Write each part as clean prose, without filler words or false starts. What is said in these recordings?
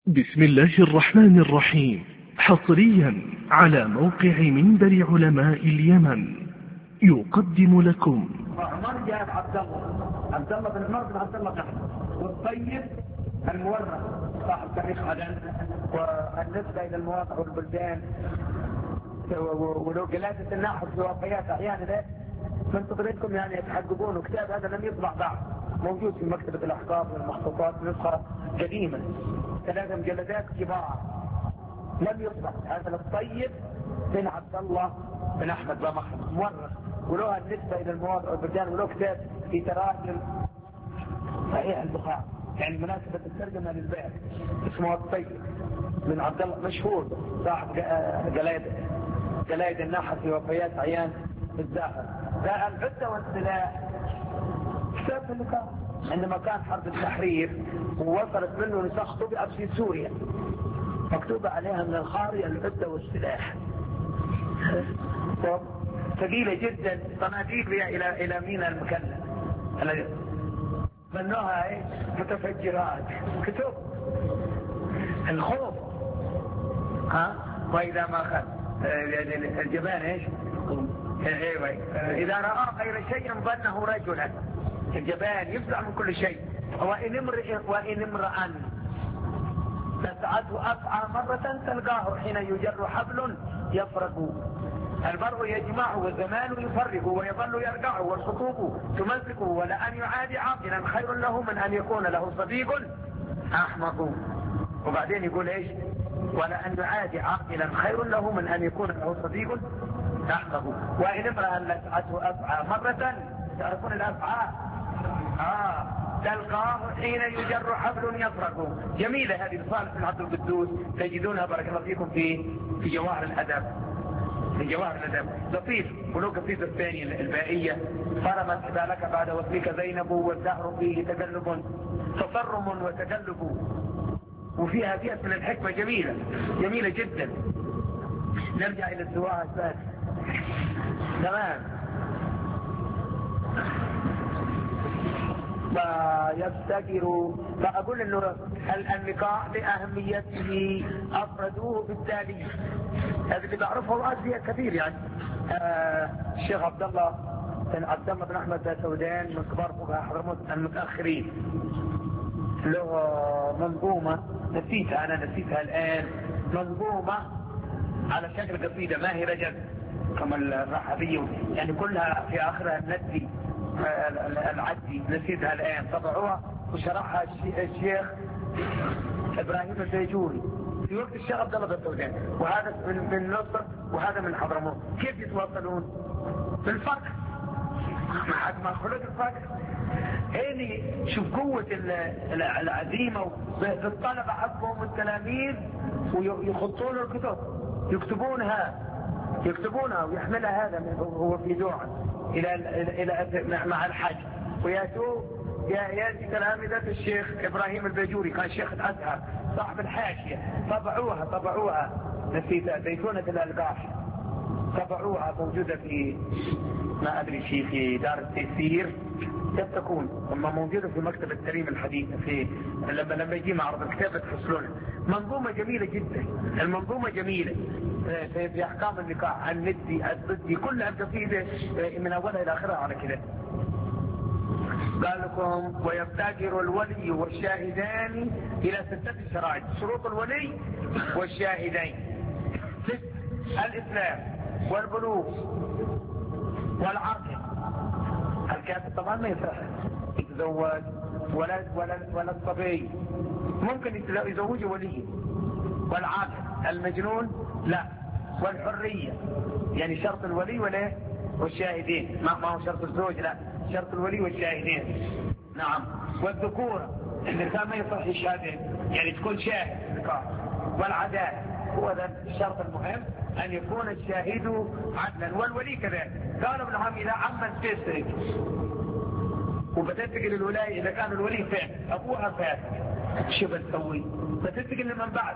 بسم الله الرحمن الرحيم. حصريا على موقع منبر علماء اليمن يقدم لكم مرجع عبد الله بن عمر بن عبد الله بن احمد، والطيب المورخ صاحب تاريخ عدن، والنسبه الى المواقع والبلدان، ولو جلاسه النحو في وفيات احيانا ده من فضلكم يعني تحققون. كتاب هذا لم يطبع بعد، موجود في مكتبه الاحقاف والمحطوطات، نسخه قديمه 3 مجلدات كبار لم يطبع. هذا الطيب بن عبد الله بن احمد بن محمد مورخ، وله النسبه الى المواضع والبلدان، وله كتاب في تراجم صحيح البخاري، يعني مناسبه الترجمه للباب، اسمه الطيب بن عبد الله، مشهور صاحب جلايد النحر في وفيات عيان الزاهر. ده العده والسلاح كتاب في اللقاء عندما كان حرب التحرير ووصلت منه نسخ طبعت في سوريا مكتوبه عليها من الخاري العده والسلاح، ثقيله جدا، صناديق الى ميناء المكلا بنوها متفجرات، كتب الخوف واذا ما اخذ الجبان اذا راى غير شيء ظنه رجلا، الجبان يفزع من كل شيء. وان امرأ تسعته افعى مرة تلقاه حين يجر حبل يفرق، البرء يجمعه والزمان يفرق، ويظل يرجعه والخطوب تمزقه، ولأن يعادي عاقلا خير له من أن يكون له صديق أحمق. وبعدين يقول ولأن يعادي عاقلا خير له من أن يكون له صديق أحمق. وإن امرأة لسعته أفعى مرة، تعرفون الأفعى تلقاه حين يجر حبل يفرق. جميلة هذه رسالة من عبد القدوس، تجدونها بارك الله فيكم في جواهر الأدب، في جواهر الأدب لطيف. ولو قصيدة الثانية البائية، فرمت حبالك بعد وصلك زينب، والدهر فيه تقلب تصرم وتقلب، وفيها فئة من الحكمة جميلة جميلة جدا. نرجع إلى الزواج بس تمام. يفتكر، فأقول أنه النقاح لأهميته أفردوه بالتالي، هذا اللي بعرفه أزياء كثير يعني. الشيخ عبد الله بن أحمد سودان من كبار فقهاء حضرموت المتأخرين، له منظومة نسيتها الآن، منظومة على شكل قصيدة ما هي رجل كما الرحبية، يعني كلها في آخرها الندي العدي، نسيتها الآن، طبعوها وشرحها الشيخ إبراهيم البيجوري في وقت الشيخ عبد الله بن سودان، وهذا من مصر وهذا من حضرموت. كيف يتواصلون؟ بالفقه، ما خلق الفقه. شوف قوة العزيمة بالطلبة حقهم والتلاميذ، ويخطون الكتب، يكتبونها ويحملها هذا هو في دوعة إلى مع الحج، ويأتوا يأتي تلامذة الشيخ إبراهيم البيجوري، كان شيخ الأزهر صاحب الحاشية، طبعوها نسيتها، زيتونة الألباح، طبعوها موجودة في ما أدري شيء في دار التيسير، كيف تكون أما موجودة في مكتبة كريم الحديث، في لما يجي معرض الكتاب تحصلونها. منظومة جميلة جدا، المنظومة جميلة في أحكام النكاح، الندي الضدي، كلها قصيدة من أولها إلى آخرها على كده. قال لكم ويفتكر الولي والشاهدان إلى 6 شرائط. شروط الولي والشاهدين 6: الإسلام والبلوغ والعقل. الكافر طبعا ما يصح يتزوج ولا الصبي، ممكن يزوجه ولي، والعاقل المجنون لا، والحرية، يعني شرط الولي والشاهدين، ما هو شرط الزوج، لا شرط الولي والشاهدين. نعم. والذكورة، النساء ما يصح الشهادين، يعني تكون شاهد في النكاح. والعدالة، هو ذا الشرط المهم، أن يكون الشاهد عدلا، والولي كذلك. قالوا ابن عم إذا عمن تسرق وبتنتقل الولاية، إذا كان الولي فاسد أبوها فاسد، شو بتسوي؟ بتنتقل لمن بعد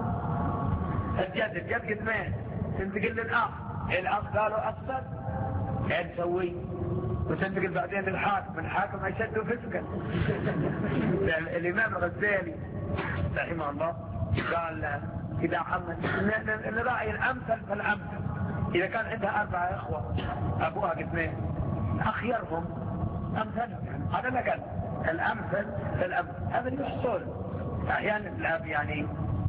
الجد 2، تنتقل للأخ، الأخ قالوا أفسد، ايه تسوي؟ وتنتقل بعدين للحاكم، الحاكم أشد فسقا. الإمام الغزالي رحمه الله قال إذا عمت نراعي الأمثل فالأمثل. إذا كان عندها 4 إخوة أبوها قسمين أخيرهم أمثلهم، يعني هذا الأقل، الأمثل فالأمثل. هذا يحصل أحيانا الأب يعني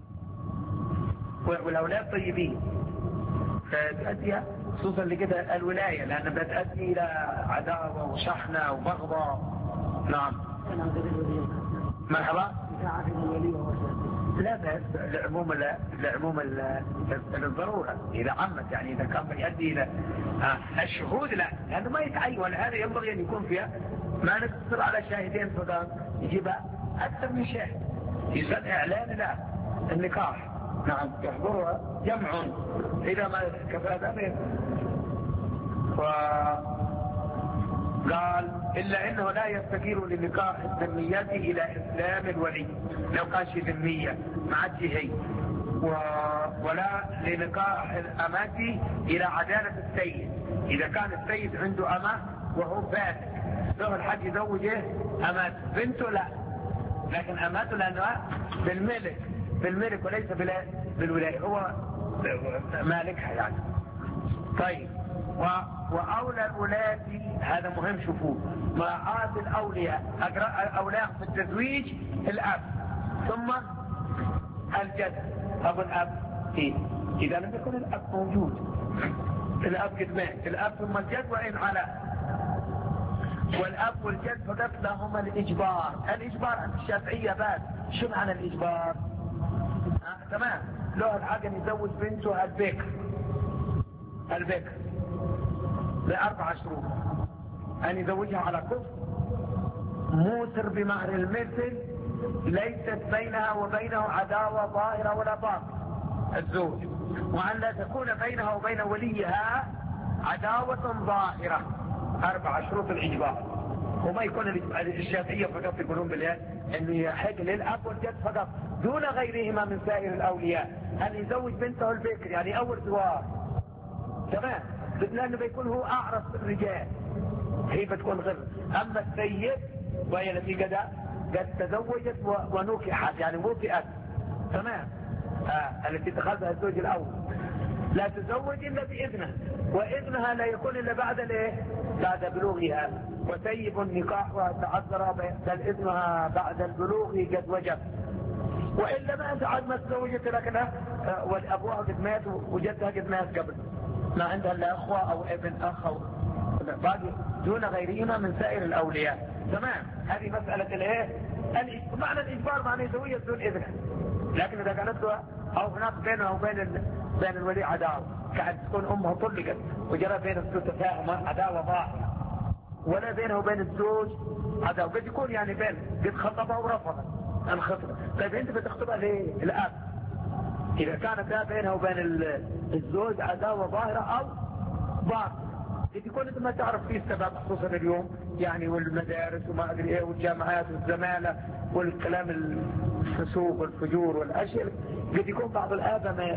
والأولاد طيبين فتؤدي خصوصا لكده الولاية، لأنها بتؤدي إلى عداوة وشحنة وبغضة. نعم مرحبا. لا بس لعموم الضرورة إذا عمت، يعني إذا كان يؤدي إلى الشهود لا، لأنه ما يتعين، هذا ينبغي أن يكون فيها ما نقتصر على شاهدين فقط، يجيب أكثر من شاهد، يسن إعلان لا النكاح. نعم يحضرها جمع إذا ما كفى ذلك. قال إلا إنه لا يستقيل لنكاح الذميات إلى إسلام الولي، لو كان شيء ذمية مع الجهي، ولا لنكاح الأمات إلى عدالة السيد. إذا كان السيد عنده أمة وهو فاسق له الحج يزوجه أمات بنته لا، لكن أماته لأنها بالملك وليس بالولاية، هو مالكها يعني. طيب وأولى الولاة هذا مهم، شوفوه مراعاة الأولياء، أولياء في التزويج الأب ثم الجد. أبو الأب إذا لم يكن الأب موجود، الأب قد مات، الأب ثم الجد وإن على، والأب والجد فقط لهما الإجبار. الإجبار عند الشافعية بس. شو معنى الإجبار؟ تمام، له الحق أن يزوج بنته البكر ب4 شروط، أن يزوجها على كفر، موسر بمهر المثل، ليست بينها وبينه عداوة ظاهرة ولا باطنة الزوج، وأن لا تكون بينها وبين وليها عداوة ظاهرة. 4 شروط الإجبار. وما يكون الشافعية فقط يقولون بالله أنه يحق للأب والجد فقط دون غيرهما من سائر الأولياء أن يزوج بنته البكر، يعني أول زواج. تمام، لأنه بيكون هو أعرف الرجال، هي بتكون غير. أما السيد وهي التي قد تزوجت ونكحت يعني وفئت، تمام، التي اتخذها الزوج الأول لا تزوج إلا بإذنها، وإذنها لا يكون إلا بعد بلوغها. وسيب النكاح وتعذر بل إذنها بعد البلوغ قد وجب، وإلا ما أنت عاد ما تزوجت لكنها والأبوها قد مات وجدها قد مات قبل، ما عندها إلا أخوة أو ابن أخ أو باقي دون غيرهما من سائر الأولياء. تمام، هذه مسألة معنى الإجبار معنى يزوجها بدون إذنها. لكن إذا كانت أو هناك بينها وبين الولي عداوة، كأن تكون أمها طلقت وجرى بين الزوج تفاهم عداوة ظاهرة، ولا بينه وبين الزوج عداوة، قد يكون يعني قد خطبها ورفضها الخطبة. طيب أنت بتخطبها ليه؟ الأب إذا كانت بينها وبين الزوج عداوة ظاهرة أو باطنة، قد يكون أنت ما تعرف فيه السبب، خصوصا اليوم يعني، والمدارس وما أدري إيه والجامعات والزمالة والكلام الفسوق والفجور والأشياء، قد يكون بعض الآباء ما.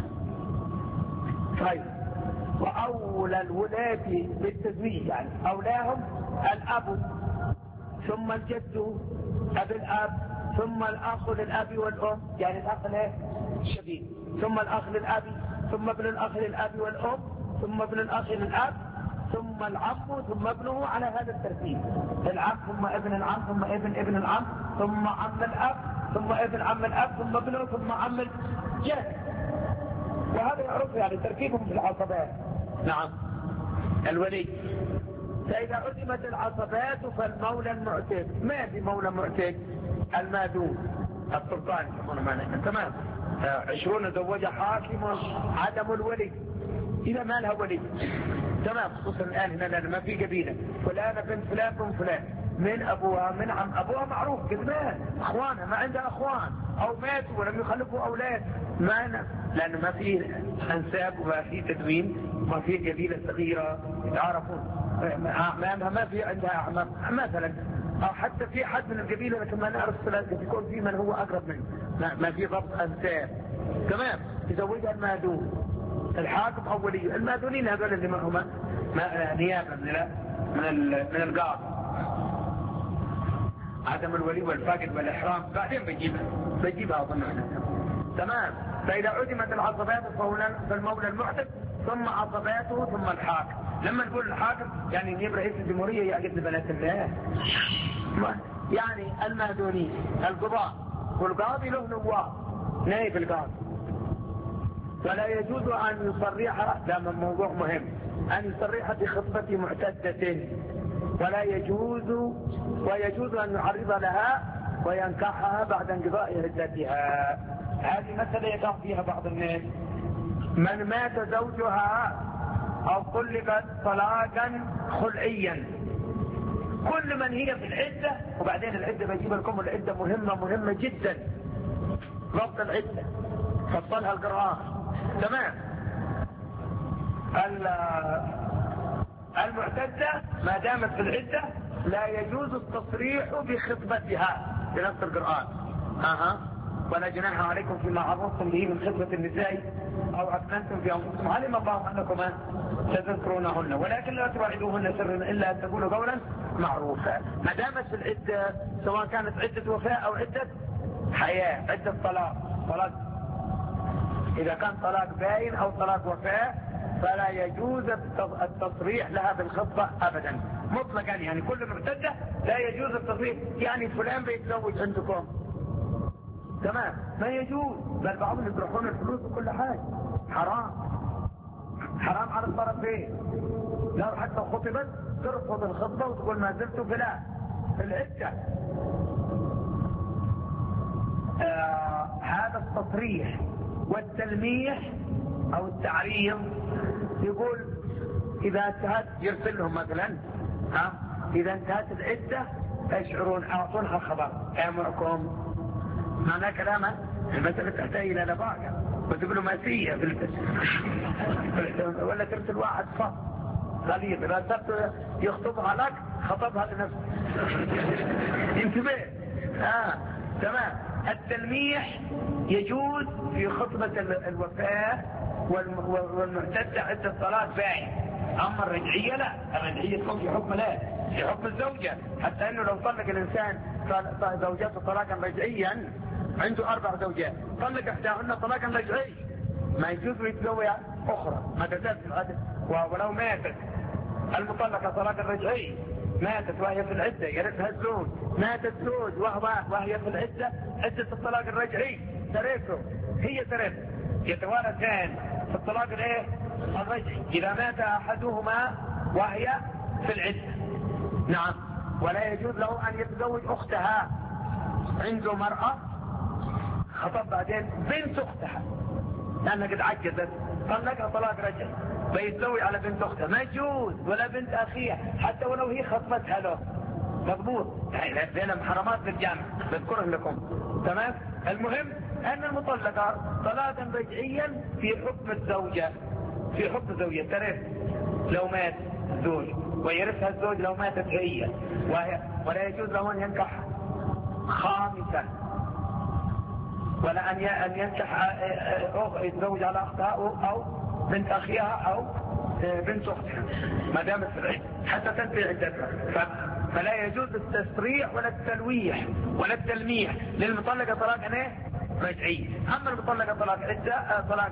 طيب وأولى الولاة بالتزويج يعني أولاهم الأب ثم الجد أبي الأب ثم الأخ للأب والأم، يعني الأخ الشديد، ثم الأخ للأب ثم ابن الأخ للأب والأم ثم ابن الأخ للأب ثم العم ثم ابنه على هذا الترتيب. العم ثم ابن العم ثم ابن العم ثم عم الأب ثم ابن عم الأب ثم ابنه ثم عم الجد، وهذا يعرف يعني تركيبهم في العصبات. نعم الولي. فإذا عدمت العصبات فالمولى المعتد. ما في مولى معتد؟ المادون السلطان يسمونه معنا. تمام. 20 زوج حاكم عدم الولي، إذا ما لها ولي. تمام، خصوصا الآن هنا لأن ما في قبيلة فلانة بنت فلان بن فلان، من أبوها من عم أبوها معروف قد مات، أخوانها ما عندها أخوان أو ماتوا ولم يخلفوا أولاد، لأنه ما في أنساب وما في تدوين، ما في قبيلة صغيرة يتعرفون، ما في عندها أعمام مثلا، أو حتى في حد من القبيلة لكن ما نعرف قد يكون في من هو أقرب منه، ما في ضبط أنساب. تمام، يزوجها المادون الحاكم أو ولي. المادونين هذول اللي معهم نيابة من القاضي. عدم الولي والفاقد والإحرام بعدين بجيبها أظن. تمام. فإذا عدمت العصبات فالمولى المعتق ثم عصباته ثم الحاكم. لما نقول الحاكم يعني نجيب رئيس الجمهورية يعقد بنات الله، يعني المهدوني القضاء، والقاضي له نواب نائب القاضي. ولا يجوز أن يصرح، ده من موضوع مهم، أن يصرح بخطبة معتدة، ويجوز أن يعرض لها وينكحها بعد انقضاء عدتها. هذه مسألة يقع فيها بعض الناس. من مات زوجها أو طلقت طلاقا خلعيا، كل من هي في العدة، وبعدين العدة بجيب لكم العدة مهمة جدا، ضبط العدة فصلها القرآن. تمام. المعتدة ما دامت في العدة لا يجوز التصريح بخطبتها بنص القرآن. ولا جناح عليكم فيما عرضتم به من خطبة النساء أو أكننتم في أنفسكم، علم الله أنكم تذكرونهن ولكن لا تواعدوهن سرا إلا أن تقولوا قولا معروفا. ما دامت في العدة، سواء كانت عدة وفاة أو عدة حياة، عدة طلاق، إذا كان طلاق باين أو طلاق وفاة فلا يجوز التصريح لها بالخطبة أبدا مطلقا. يعني كل معتدة لا يجوز التصريح، يعني فلان بيتزوج عندكم، تمام، ما يجوز. بل بعضهم يطرحون الفلوس وكل حاجة، حرام على الطرفين. لو حتى خطبت ترفض الخطبة وتقول ما زلت فلان في العدة. هذا التصريح والتلميح او التعريض، يقول اذا انتهت، يرسل لهم مثلا اذا انتهت العدة اشعرون اعطونها خبر امركم. معناه كلامه المسألة تحتاج الى لباقة، وتقولوا ماسية ولا ترسل واحد صف غليظ، اذا صرت يخطبها لك خطبها لنفسه. انتبه. تمام. التلميح يجوز في خطبة الوفاة والمعتدة عدة الطلاق باين. اما الرجعية لا، الرجعية تكون في حكم لا، في حكم الزوجة، حتى انه لو طلق الانسان زوجته طلاقا رجعيا، عنده 4 زوجات، طلق احداهن طلاقا رجعي، ما يجوز يتزوج اخرى ما تزال في العدد. ولو ماتت المطلقة طلاقا رجعي، ماتت وهي في العدة يرثها الزوج، مات الزوج وهي في العدة، عدة الطلاق الرجعي ترثه، هي ترث، يتوارثان في الطلاق الرجعي إذا مات أحدهما وهي في العدة. نعم. ولا يجوز له أن يتزوج أختها، عنده مرأة خطب بعدين بنت أختها لأنها قد عجزت، طلقها طلاق رجعي، فيتزوج على بنت أختها، ما يجوز، ولا بنت أخيها حتى ولو هي خطبتها له، مضبوط. يعني بين محرمات للجامع بذكرهم لكم. تمام. المهم أن المطلقة طلاقا رجعيا في حكم الزوجة، في حكم الزوجة ترث لو مات الزوج، ويرثها الزوج لو ماتت هي، ولا يجوز له أن ينكح خامسا، ولا أن ينكح يتزوج على أختها أو بنت أخيها أو بنت أختها ما دامت في العدة حتى تنتهي عدتها. فلا يجوز التصريح ولا التلويح ولا التلميح للمطلقة طلاقا رجعي. أما المطلقة طلاق عدة، طلاق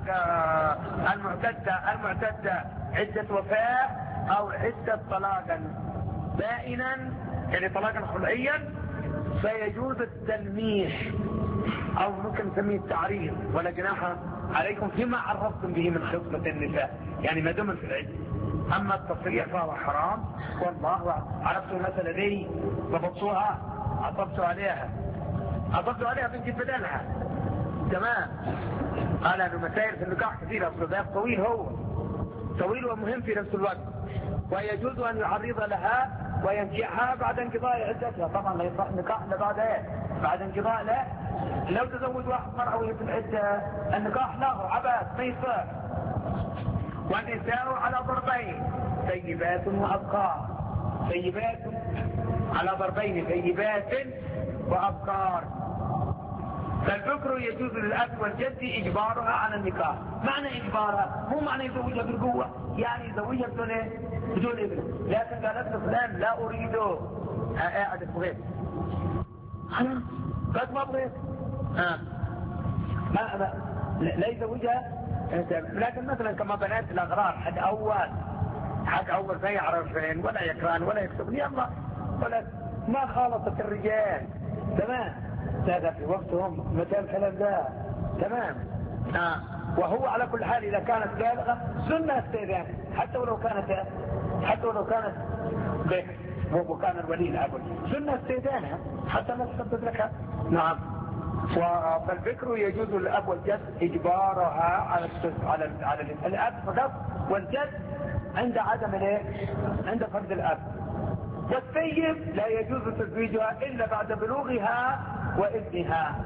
المعتدة عدة وفاة أو عدة طلاقا بائنا، يعني طلاقا خلعيا، فيجوز التلميح او ممكن نسميه التعريض. ولا جناح عليكم فيما عرضتم به من خطبة النساء، يعني ما دمن في العدة. اما التصريح فهو حرام، والله عرفتوا المسألة دي، ضبطوها، عطبتوا عليها بنجيب بدلها. تمام. قال انه مسائل في النكاح كثيرة، الصداق طويل، هو طويل ومهم في نفس الوقت. ويجوز ان يعرض لها وينكحها بعد انقضاء عدتها. طبعا لا يصح نكاح الا بعد انقضاء. لا، لو تزوج واحد مرأة وهي في العدة النكاح له عبث ما يصح. والنساء على ضربين، ثيبات وأبكار. ثيبات على ضربين، ثيبات وأبكار. فالبكر يجوز للأب والجد إجبارها على النكاح. معنى إجبارها مو معنى يزوجها بالقوة، يعني يزوجها بدون إذن، لكن قالت له فلان لا أريده، قاعد بغيت، خلاص قد ما بغيت، لا يزوجها. لكن مثلا كما بنات الاغرار حق اول ما يعرف فين ولا يقران ولا يكتب يلا ولا ما خالطت الرجال تمام. هذا في وقتهم متى الكلام ده تمام. وهو على كل حال اذا كانت بالغه سنه استئذان حتى ولو كانت بكر وكان الولي الأول سنة استئذانها حتى لا تسبب لك. نعم. فالبكر يجوز الأب والجد إجبارها على الأب فقط والجد عند عدم عند فقد الأب. والسيب لا يجوز تزويجها إلا بعد بلوغها وإذنها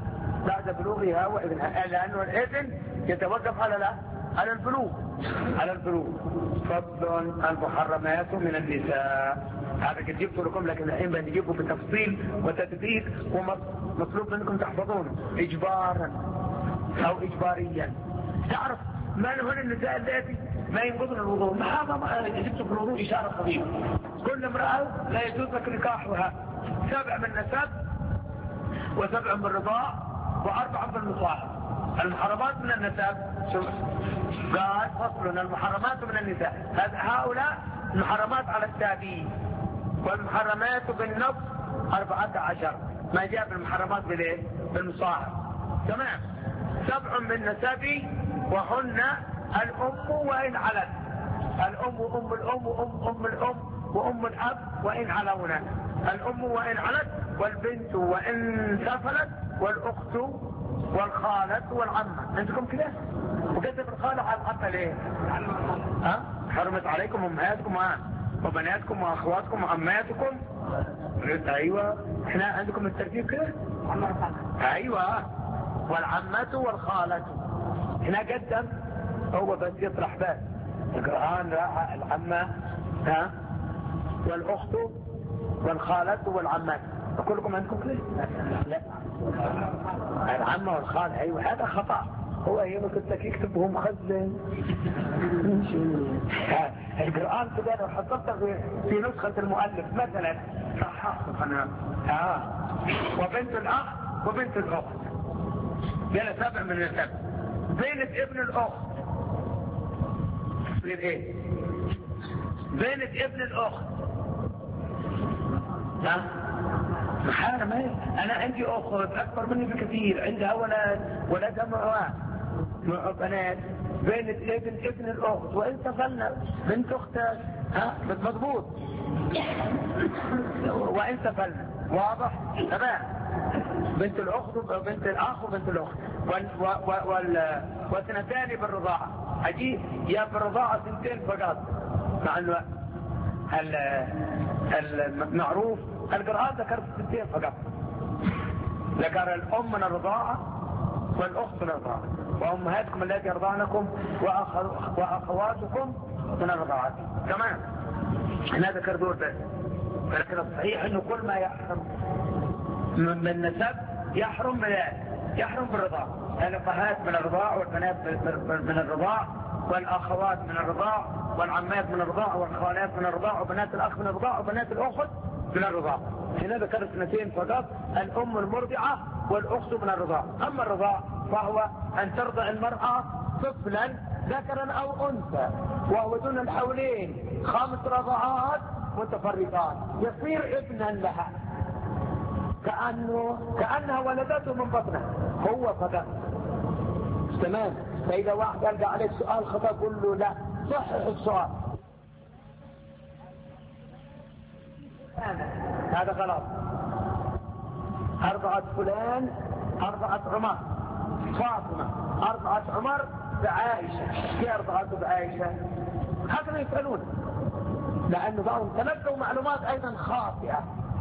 لأنه الإذن يتوقف على البلوغ. فضل المحرمات من النساء هذا قد جبت لكم لكن الحين بنجيبه بتفصيل وتدقيق ومطلوب منكم تحفظونه إجبارا أو إجباريا. تعرف من هن النساء التي ما ينقضن الوضوء؟ ما جبت في الوضوء إشارة خفيفة. كل امرأة لا يجوز لك نكاحها 7 من نسب و7 من رضاع و4 من مصاحب. المحرمات من النسب قال فصل المحرمات من النساء هؤلاء المحرمات على التابعين والمحرمات بالنص 14 ما جاء بالمحرمات بالمصاحب تمام. 7 من نسبي وهن الأم وإن علت الأم وأم الأم وأم الأم وأم الأب وإن علونا الأم وإن علت والبنت وإن سفلت والأخت والخالة والعمة. عندكم كده وكتب الخالة على العمة ليه؟ حرمت عليكم أمهاتكم وبناتكم وأخواتكم وعماتكم. أيوة احنا عندكم الترتيب كده. أيوة والعمة والخالة هنا قدم هو بس يطرح بس القرآن راح العمة والأخت والخالة والعمات. كلكم عندكم كده؟ لا العمة والخالة أيوة هذا خطأ. هو ايام كنت يكتبه مخزن القرآن كده لو حطيته في نسخة المؤلف مثلا صححته انا وبنت الاخ وبنت الاخت بين 7 من السبع. بينت ابن الاخت ايه؟ بينت ابن الاخت محارم. انا عندي اخت اكبر مني بكثير عندها ولدها بنات. بنت ابن الاخت وان تفلنا بنت اختها مضبوط وان تفلنا واضح تمام. بنت الاخت وبنت الاخ وبنت الاخت واثنتان بالرضاعه. اجي يا بالرضاعه 2 فقط مع الوقت المعروف. القرآن ذكر 2 فقط. ذكر الأم من الرضاعة والأخت من الرضاعة وأمهاتكم التي يرضعنكم وأخواتكم من الرضاعة تمام. هنا ذكر دول بس. لكن الصحيح أنه كل ما يحرم من نسب يحرم بالرضاعة. الأخوات من الرضاع والبنات من الرضاع والأخوات من الرضاع والعمات من الرضاع والخالات من الرضاع وبنات الأخ من الرضاع وبنات الأخت من الرضاع. هنا ذكر 2 فقط الأم المرضعة والأخت من الرضاع. أما الرضاع فهو أن ترضع المرأة طفلا ذكرا أو أنثى وهو دون الحولين 5 رضعات متفرقات يصير ابنا لها كأنها ولدته من بطنها هو فقط تمام. فإذا واحد يلقى عليك سؤال خطأ قل له لا صحح السؤال هذا غلط. أرضعت فلان أرضعت عمر فاطمة أرضعت عمر بعائشة. كيف أرضعته بعائشة؟ هكذا يسألون لأنه بعضهم تلقوا معلومات أيضا خاطئة.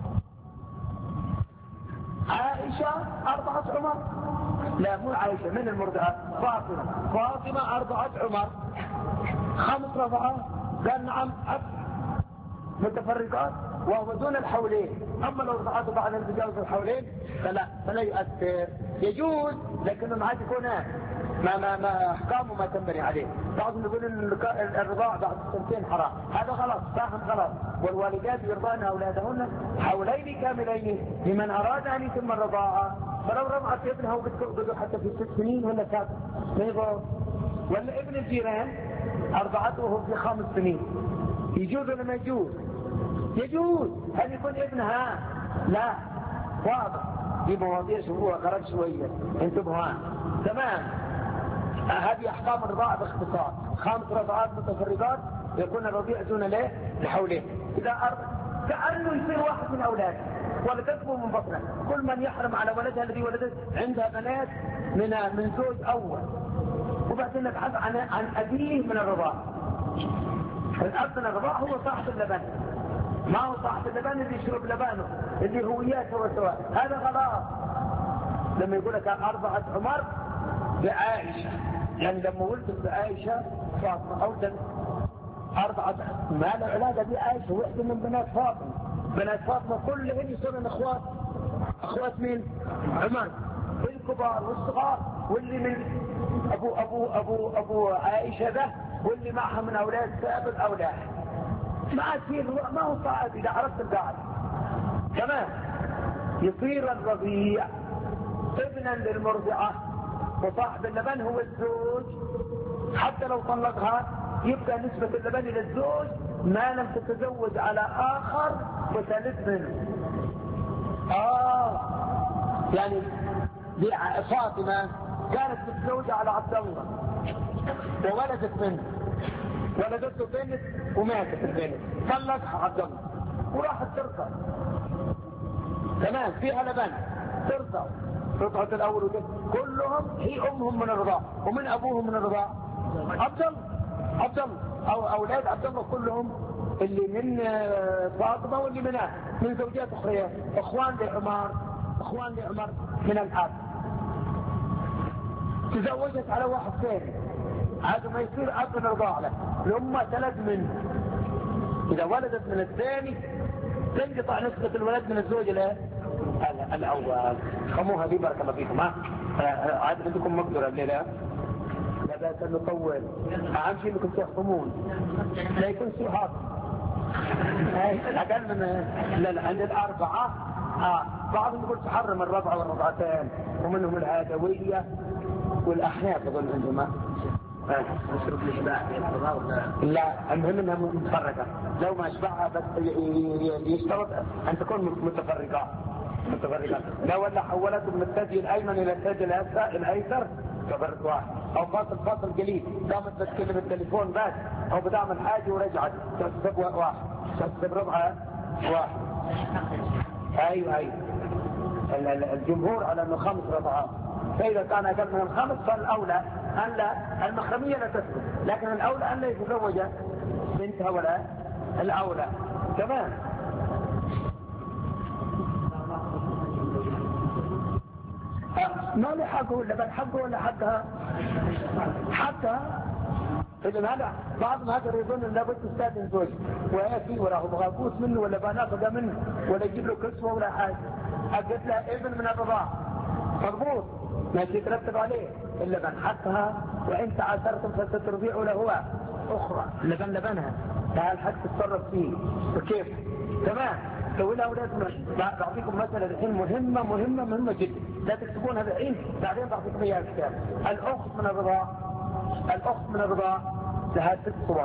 عائشة أرضعت عمر لا مو عائشة من المرضعات فاطمة أرضعت عمر 5 رضعات قال نعم متفرقات وهو دون الحولين. أما لو رضعته بعد أن تجاوز الحولين فلا يؤثر يجوز لكنه ما عاد يكون ما أحكامه ما تنبني عليه. بعضهم يقول إن الرضاع بعد 2 حرام. هذا غلط فاهم غلط. والوالدات يرضان أولادهن حولين كاملين لمن أراد أن يتم الرضاعة فلو رضعت ابنها وبدوا حتى في 6 سنين ولا 7 ما يضر. ولا ابن الجيران أرضعته وهو في 5 سنين يجوز ولا ما يجوز؟ يجوز. هل يكون ابنها؟ لا، واضح. دي مواضيع شوفوها خرج شوية انتبهوا. تمام. هذه أحكام الرضاعة باختصار. 5 رضعات متفرقات يكون الرضيع دون له لحوله. إذا كأنه يصير واحد من أولاده ولدته من بطنه. كل من يحرم على ولدها الذي ولدت عندها بنات من زوج أول، وبعدين نبحث عن أبيه من الرضاع. الأب من الرضاع هو صاحب اللبن، ما هو صاحب اللبن اللي يشرب لبانه اللي هوياته وسواء. هذا غلط. لما يقول لك أرضعت عمر بعائشة، يعني لما ولدت بعائشة فاطمة أو أرضعت، ما له علاقة بعائشة، واحدة من بنات فاطمة. بنات فاطمة كلهن يصيرن أخوات من عمر، الكبار والصغار، واللي من أبو عائشة ده واللي معها من أولاد سابق أولاد. ما هو صعب إذا عرفت القاعدة. تمام. يصير الرضيع ابنا للمرضعة، وصاحب اللبن هو الزوج. حتى لو طلقها يبقى نسبة اللبن إلى الزوج ما لم تتزوج على آخر وثالث منه. يعني فاطمة كانت متزوجة على عبد الله وولدت منه، ولدته بنت وماتت البنت، طلقها عبد الله وراحت ترضع. تمام. فيها لبن ترضع، رضعة الأول وده كلهم هي أمهم من الرضاع. ومن أبوهم من الرضاع عبد الله أو أولاد عبد الله كلهم اللي من فاطمة واللي من زوجات أخريات، إخوان لعمر من الأب. تزوجت على واحد ثاني، هذا ما يصير أب الرضاع له، الأمة 3 منه. إذا ولدت من الثاني تنقطع نسبة الولد من الزوج الأول. خموها دي بارك الله فيكم. عاد عندكم مقدرة الليلة لا بأس أن نطول. أهم شيء أنكم تحكمون لا يكون شيء حاط أقل من لا عند 4. بعضهم يقول تحرم الرضع والرضعتين، ومنهم العادوية والأحناف أظن عندهم. نشرب الإشباع في الرضا ولا لا، المهم انها متفرقة. لو ما اشبعها بس يشترط ان تكون متفرقة. لو ولا حولته من الثدي الايمن الى الثدي الايسر تفرق واحد، او فاصل قليل، قامت تتكلم التليفون بس او بتعمل حاجة ورجعت تحسب واحد، تحسب ربعها واحد. ايوه الجمهور على انه 5 رضعات. فاذا كان اقل من 5 فالاولى أن لا، المخرمية لا تثبت، لكن الأولى أن لا يتزوج بنتها ولا الأولى. تمام. ما له حقه ولا بل حقه ولا حقها؟ إذن هذا بعضهم هذا يظن أن لابد تستاذن زوج ويأتي وراه بغابوس منه ولا بناخذ منه ولا يجيب له كسوة ولا حاجة. أجد له ابن من الرضاع مضبوط ما يترتب عليه اللبن حقها، وإن تعثرتم فسترضيع له أخرى لبنها. فهل حق تتصرف فيه وكيف؟ تمام. سوي لها أولادنا. بعطيكم مثلا الحين مهمة جدا، لا تكتبونها الحين، بعدين بعطيكم إياها الكتاب. الأخت من الرضاع لها 6 صور.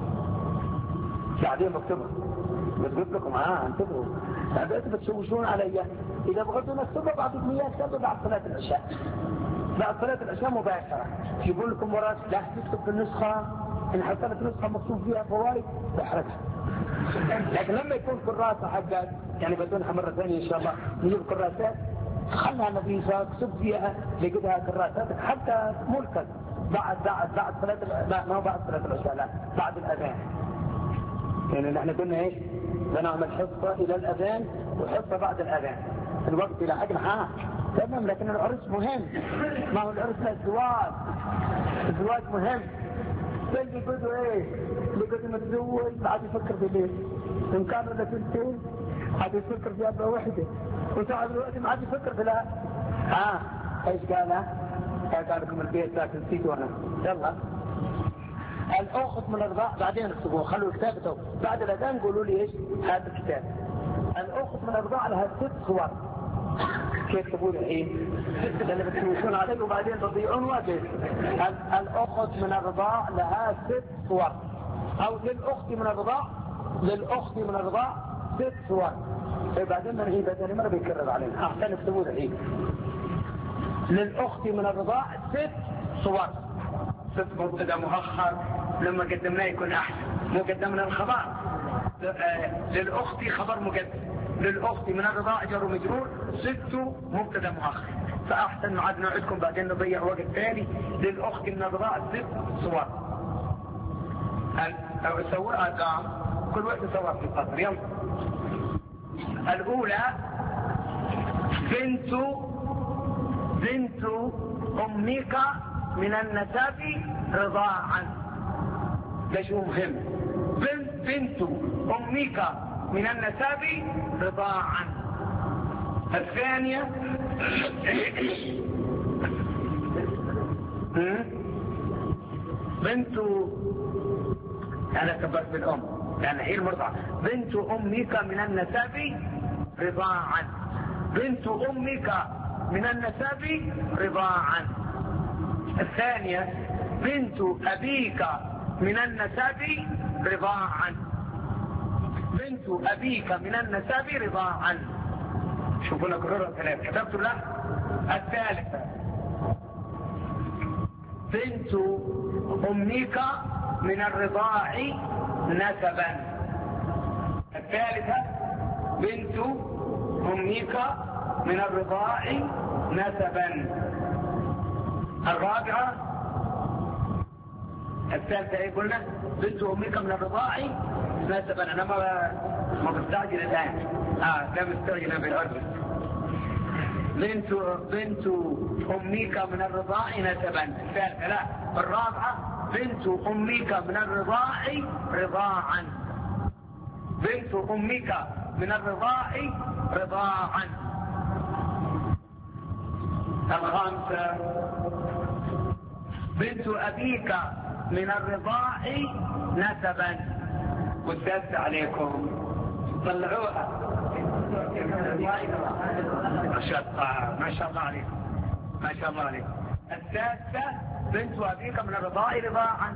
بعدين بكتبها بجيب لكم انتبهوا. بعدين بتشوشون علي. إذا بغيتوا نكتبها بعطيكم إياها كتابة بعد صلاة العشاء. بعد صلاة العشاء مباشرة يقول لكم وراك لا تكتب في النسخة إن حصلت نسخة مكتوب فيها فوائد بحرجها. لكن لما يكون كراسة حقات يعني بدونها مرة ثانية إن شاء الله نجيب كراسات خلها نظيفة اكتب فيها لقدها كراسات حتى ملكت بعد صلاة ما هو بعد صلاة العشاء، لا بعد الأذان. يعني نحن قلنا ايش؟ بنعمل حصة إلى الأذان وحصة بعد الأذان. الوقت إلى حقنا تمام. لكن العرس مهم، ما هو العرس الزواج مهم. اللي يقولوا اللي يقولوا متزوج بعد يفكر في ليه، إن كان ولا تنتين بعد يفكر في أبا وحدة، وساعد الوقت ما عاد يفكر في لا. ايش قال لكم البيت لكن نسيت وانا. يلا الأخت من الرضاع بعدين اكتبوه، خلوا كتابته بعد الأذان قولوا لي ايش هذا الكتاب. الأخت من الرضاع لها 6 صور. كيف تقول ايه؟ لأن بتمشون عليه وبعدين تضيعون وقت. الأخت من الرضاع لها 6 صور، أو للأخت من الرضاع 6 صور. بعدين نرجع بدل مرة بيكرر علينا. أحسن اكتبوا ايه؟ للأخت من الرضاع 6 صور. 6 مبتدا مؤخر، لما قدمناه يكون أحسن. مقدمنا الخبر للأخت خبر مقدم، للأخت من الرضاعة جر ومجرور، 6 مبتدا مؤخر. فأحسن نعد نوعدكم بعدين نضيع وقت ثاني. للأخت من الرضاعة 6 صور. سواء كل واحد سواء في القطر. يلا. الأولى بنت أمك من النسب رضاعا. ده شو مهم. بنت أمك من النسب رضاعا. الثانية بنت، أنا كبرت بالأم لأن هي المرضعة. بنت أمك من النسب رضاعا. بنت أمك من النسب رضاعا. الثانية بنت أبيك من النسب رضاعا. بنت أبيك من النسب رضاعا. شوفوا لك كررها 3. كتبتوا لا؟ الثالثة بنت أمك من الرضاع نسبا. الثالثة بنت أمك من الرضاع نسبا. الرابعة الثالثة ايه قلنا؟ بنت أمك من الرضاع نسبا. أنا ما بستعجل الآن. لا مستعجل بالأرض. بنت أمك من الرضاع نسبا. الثالثة لا. الرابعة بنت أمك من الرضاع رضاعا. بنت أمك من الرضاع رضاعا. الخامسة بنت أبيك من الرضاع نسبا. والسادسة عليكم طلعوها. ما شاء الله عليكم. ما شاء الله عليكم. السادسة بنت أبيك من الرضاع رضاعا.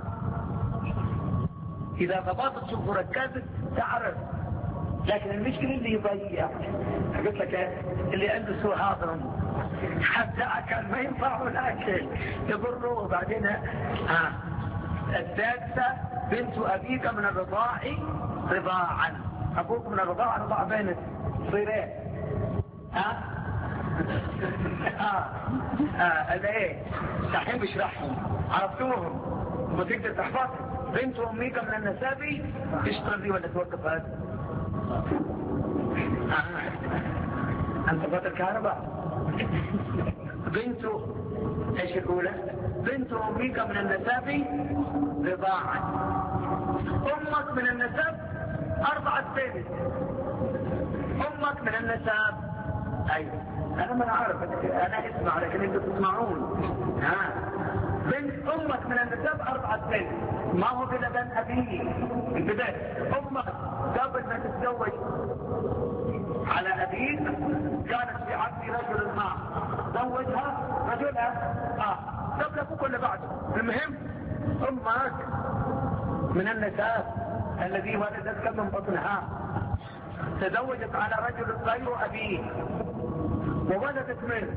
إذا ضبطت شوف وركزت تعرف. لكن المشكلة اللي يضيع قلت لك اللي عنده سوء هاضم حتى أكل ما ينفعه الأكل يضره. وبعدين السادسة بنت أبيك من الرضاع رضاعا. أبوك من الرضاع رضاع بين صيرين. الايه دحين بشرحهم عرفتوهم وتقدر تحفظهم. بنت أمك من النسب تشتغل دي ولا توقف هذا؟ أنت فات الكهرباء. بنت ايش الأولى؟ بنت أمك من النسب رضاعا. أمك من النسب 4 سنين. أمك من النسب أيوة. أنا ما أعرف، أنا أسمع لكن أنتم تسمعون. بنت أمك من النسب 4 سنين. ما هو كده بن أبيه. انتبه. أمك قبل ما تتزوج على أبيك كانت في عقد رجل ما زوجها رجلها قبل أبوك ولا بعده. المهم أمك من النسب الذي ولدتك من بطنها تزوجت على رجل غير أبيه وولدت منه.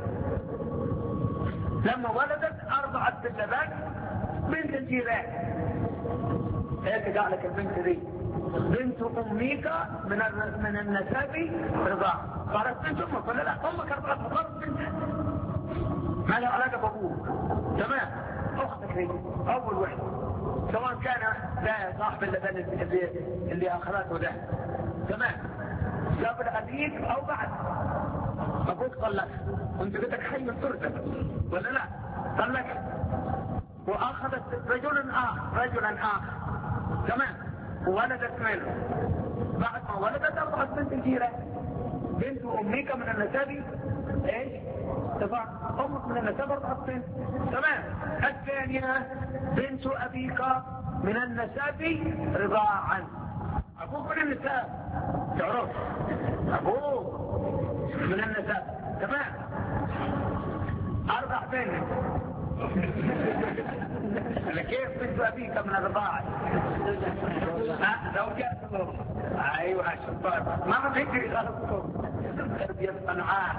لما ولدت 4 باللبن بنت الجيران. هيك قال لك البنت دي بنت أمك من النسب رضاع. قالت بنت أمك ولا لا؟ أمك 4 مرات بنت ما لها علاقة بأبوك. تمام. أختك دي أول وحدة سواء كان لا صاحب اللبن اللي أخرته ده. تمام. قبل أبيك أو بعد. أبوك طلق وانت بدك حي من ترتك ولا لا؟ طلق وأخذت رجلا آخر. تمام. وولدت منه. بعد ما ولدت أصبحت بنت الجيران. بنت أمك من النسب ايش؟ تبع أمك من النسب 4 سنين. تمام. الثانية بنت أبيك من النسب رضاعا. أبوك من النسب تعرف أبوك من النسب تمام. 4 بنت. كيف بنت أبيك من الرضاعة؟ زوجاتهم. أيوة شطار. ما بفكر غلطكم. تربية صنعاء.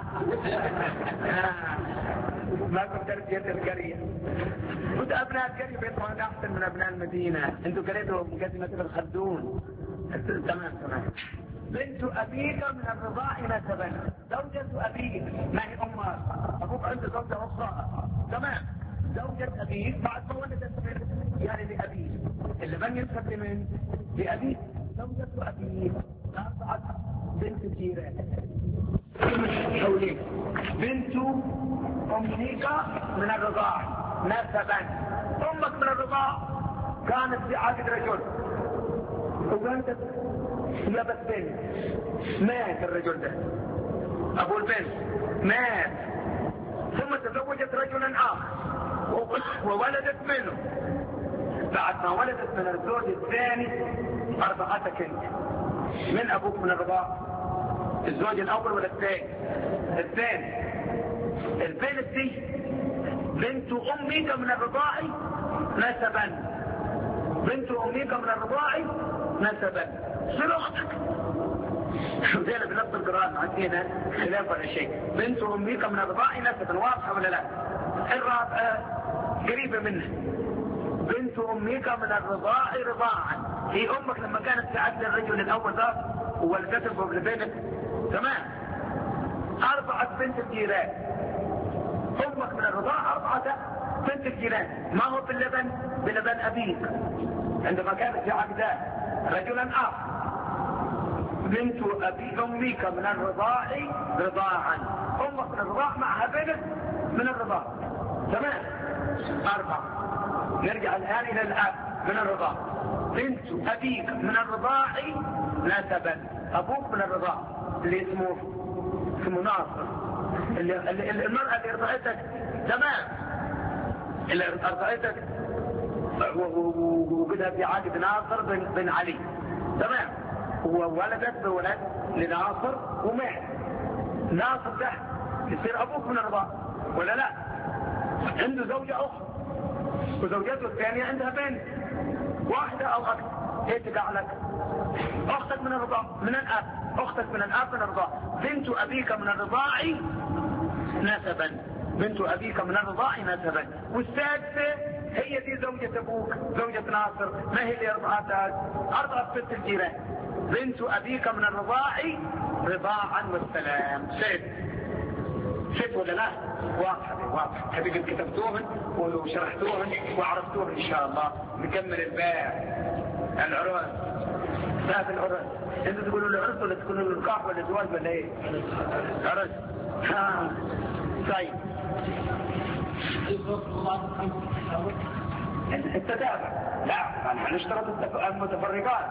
ما كنت تربية القرية. كنت أبناء القرية بيطلعون أحسن من أبناء المدينة. أنتوا قريتوا مقدمة ابن خلدون. تمام. بنت أبيك من الرضاع نسبا. زوجة أبيك ما هي أمها. أبوك عنده زوجة أخرى. تمام. زوجة أبيك بعد ما ولدت من يعني لأبيك اللي من ينسب لمن لأبيك. زوجة أبيك أصعد بنت الجيران. بنت أمك من الرضاع نسبا. أمك من الرضاع كانت في عهد رجل وكانت هي بس بنت. مات الرجل ده أبو البنت مات ثم تزوجت رجلا آخر وولدت منه. بعد ما ولدت من الزوج الثاني أرضعتك انت. من أبوك من الرضاع؟ الزوج الأول ولا الثاني؟ الثاني. البنت دي بنت أمك من الرضاع نسبا. بنت أمك من الرضاع نسبا. صير أختك. زي اللي بنفس القرآن عندنا خلاف ولا شيء. بنت أمك من الرضاع نسبا. واضحة ولا لا؟ الرابعة قريبة منها. بنت أمك من الرضاع رضاعا. هي أمك لما كانت في عهد الرجل الأول ذا وولدته قبل بينك. تمام. 4 بنت الجيران. أمك من الرضاع 4 بنت الجيران. ما هو باللبن؟ بلبن أبيك عندما كانت في عهد رجلا آخر. بنت أبي أمك من الرضاع رضاعا. أمك من الرضاع معها بنت من الرضاع. تمام. 4. نرجع الآن إلى الآب من الرضاع. بنت أبيك من الرضاع نسبا. أبوك من الرضاع اللي اسمه ناصر. المرأة اللي ارضعتك. تمام. اللي ارضعتك وقدها في عهد ناصر بن علي. تمام. وولدت بولد لناصر ومات. ناصر ده يصير أبوك من الرضاع ولا لا؟ عنده زوجة أخرى وزوجته الثانية عندها بنت واحدة أو أكثر. إيه تقع لك؟ أختك من الرضاع من الأب. أختك من الأب من الرضاع. بنت أبيك من الرضاع نسبا. بنت أبيك من الرضاع نسبا. والسادسة هي دي زوجة أبوك زوجة ناصر. ما هي اللي أرضعتك؟ أرضعت بنت الجيران. بنت أبيك من الرضاع رضاعا والسلام. شفت ولا لا؟ واضح. هذه كتبتوهن وشرحتوهن وعرفتوهن إن شاء الله. نكمل الباقي. العرس. باب العرس. انتوا تقولوا العرس ولا تقولوا النكاح ولا الزواج ولا ايه؟ عرس. طيب. التتابع. لا نحن نشترط المتفرقات.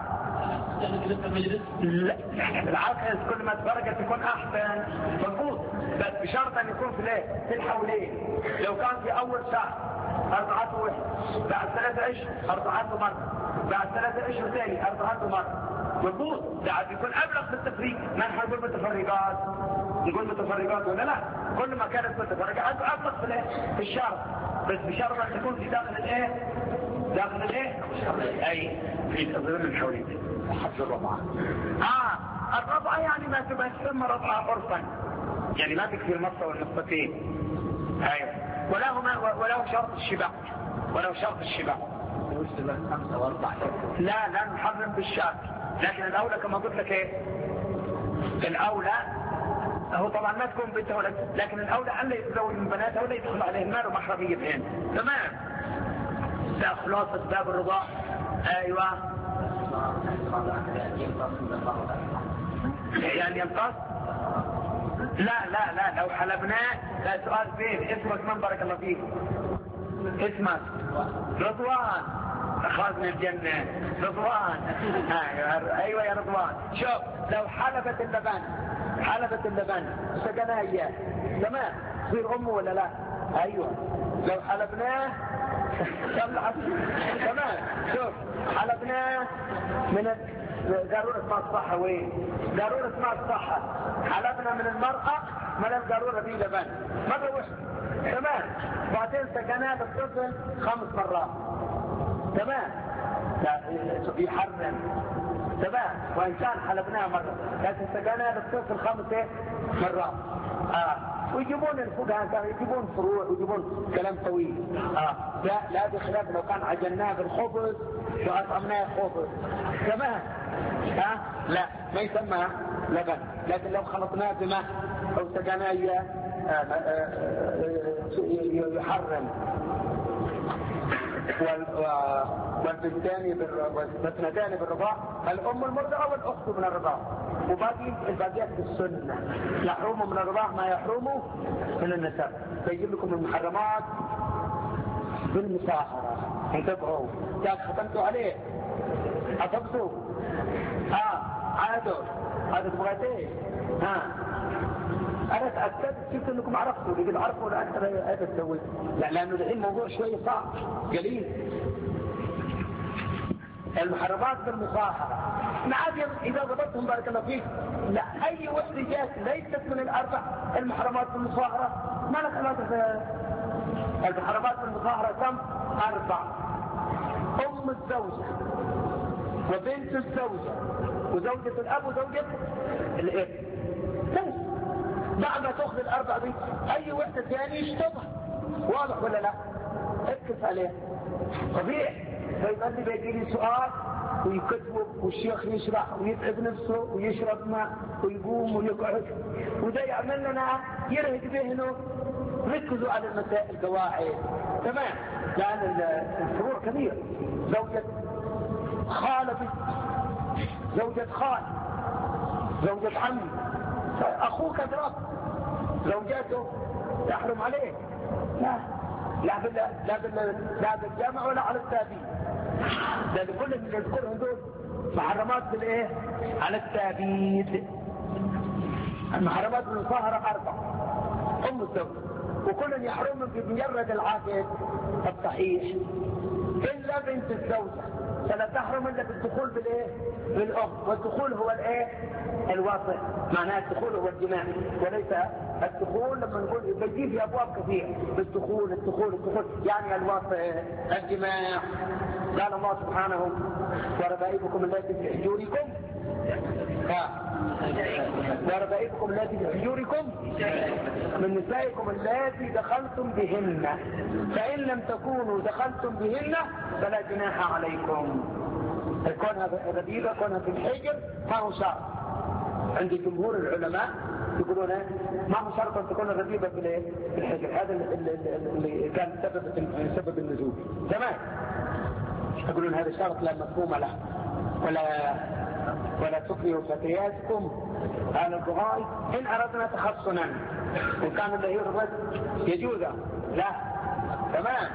لا بالعكس كل ما تفرقت تكون احسن. مضبوط. بس بشرط ان يكون في الحولين. لو كان في اول شهر ارضعته واحد. بعد 3 اشهر ارضعته مرة. بعد 3 اشهر ثاني ارضعته مرة. مضبوط. بعد يكون ابلغ في التفريق. ما نحن نقول متفرقات. نقول متفرقات ولا لا؟ كل ما كانت متفرقات ابلغ في الشهر. بس بشرط ان تكون في داخل الايه؟ داخل الايه؟ اي في ضمن الحولين. حفظ الرضاعة. الرضاعة يعني ما تسمى رضاعة عرفا. يعني ما تكفي المصة والنصفتين. ايوه. وله شرط الشبع. لا نحرم بالشرط. لكن الاولى كما قلت لك ايه؟ الاولى هو طبعا ما تكون بنته لكن الاولى ان لا يتزوج من بناتها ولا يدخل عليه المال ومحرميتهن. تمام. ده خلاصة باب الرضاع. ايوه. يعني ينقص؟ لا لو حلبناه. لا سؤال فين اسمك من بارك الله فيك؟ اسمك رضوان. اخذ من الجنة رضوان. ايوه يا رضوان. شوف لو حلبت اللبن سقناه اياه. تمام. تصير امه ولا لا؟ ايوه. لو حلبناه تمام. شوف حلبناه قارورة ماء الصحة وين؟ قارورة ماء الصحة حلبنا من المرأة من القارورة دي لبن مرة وحدة تمام. بعدين سكنات الطفل 5 مرات تمام يحرم تمام. وإن كان حلبناها مرة لكن سكنات الطفل 5 مرات. ويجيبون الفقهاء كانوا يجيبون فروع ويجيبون كلام طويل. لا بخلاف لو كان عجناه بالخبز وأطعمناه خبز تمام. لا ما يسمى لبن. لكن لو خلطناه بماء أو سكناه يحرم. والبنتان بالرضاع الأم المرضعة والأخت من الرضاع. وباقي الباقيات بالسنة يحرموا من الرضاع ما يحرموا من النسب. فيجيب لكم المحرمات بالمصاهرة. انتبهوا لا ختمتوا عليه أصبتوا عادوا هذا تبغاتيه. أنا تأكدت شفت أنكم عرفتوا لقد عرفوا ولا أكثر هذا تسوي. لأنه الحين موضوع شوية صعب قليل. المحرمات بالمصاهرة عادي إذا ضبطتهم بارك الله فيك. لا أي وحدة جات ليست من الأربع المحرمات بالمصاهرة ما لك علاقة في المحرمات بالمصاهرة. كم؟ 4. أم الزوجة وبنت الزوجة وزوجة الأب وزوجة الابن. بس بعد ما تأخذ ال4 دي أي وحدة ثانية يشتبه. واضح ولا لا؟ اركز عليه طبيعي. فيبقى اللي بيجي لي سؤال ويكتبه والشيخ يشرح ويتعب نفسه ويشرب ماء ويقوم ويقعد وده يعمل لنا يرهق ذهنه. ركزوا على المسائل قواعد تمام. لأن الفروع كبيرة. زوجة خالة زوجة خال زوجة عمي أخوك أدرك زوجاته يحرم عليه. لا بالجامع ولا على التابين. لأن كل اللي يذكرهم دول محرمات بالإيه؟ على التابيد. المحرمات بالمصاهرة 4. أم الزوج وكل يحرم بمجرد العقد الصحيح إلا بنت الزوجة فلا تحرم إلا بالدخول بالإيه؟ بالأم. والدخول هو الإيه؟ الواسع. معناه الدخول هو الجماع وليس الدخول. لما نقول بيجي في أبواب كثير بالدخول يعني الواسع الجماع. قال الله سبحانه وربائبكم التي في حجوركم وربائبكم التي في حجوركم من نسائكم التي دخلتم بهن فإن لم تكونوا دخلتم بهن فلا جناح عليكم. كونها ربيبة كونها في الحجر ما هو شرط. عند جمهور العلماء يقولون ما هو شرط أن تكون الربيبة في الحجر. هذا اللي كان سبب النزول تمام. يقولون هذا شرط لا مفهوم له ولا تكرهوا فتياتكم على البغاء إن أردنا تخصنا. وكان اللي يرغب يجوز لا تمام.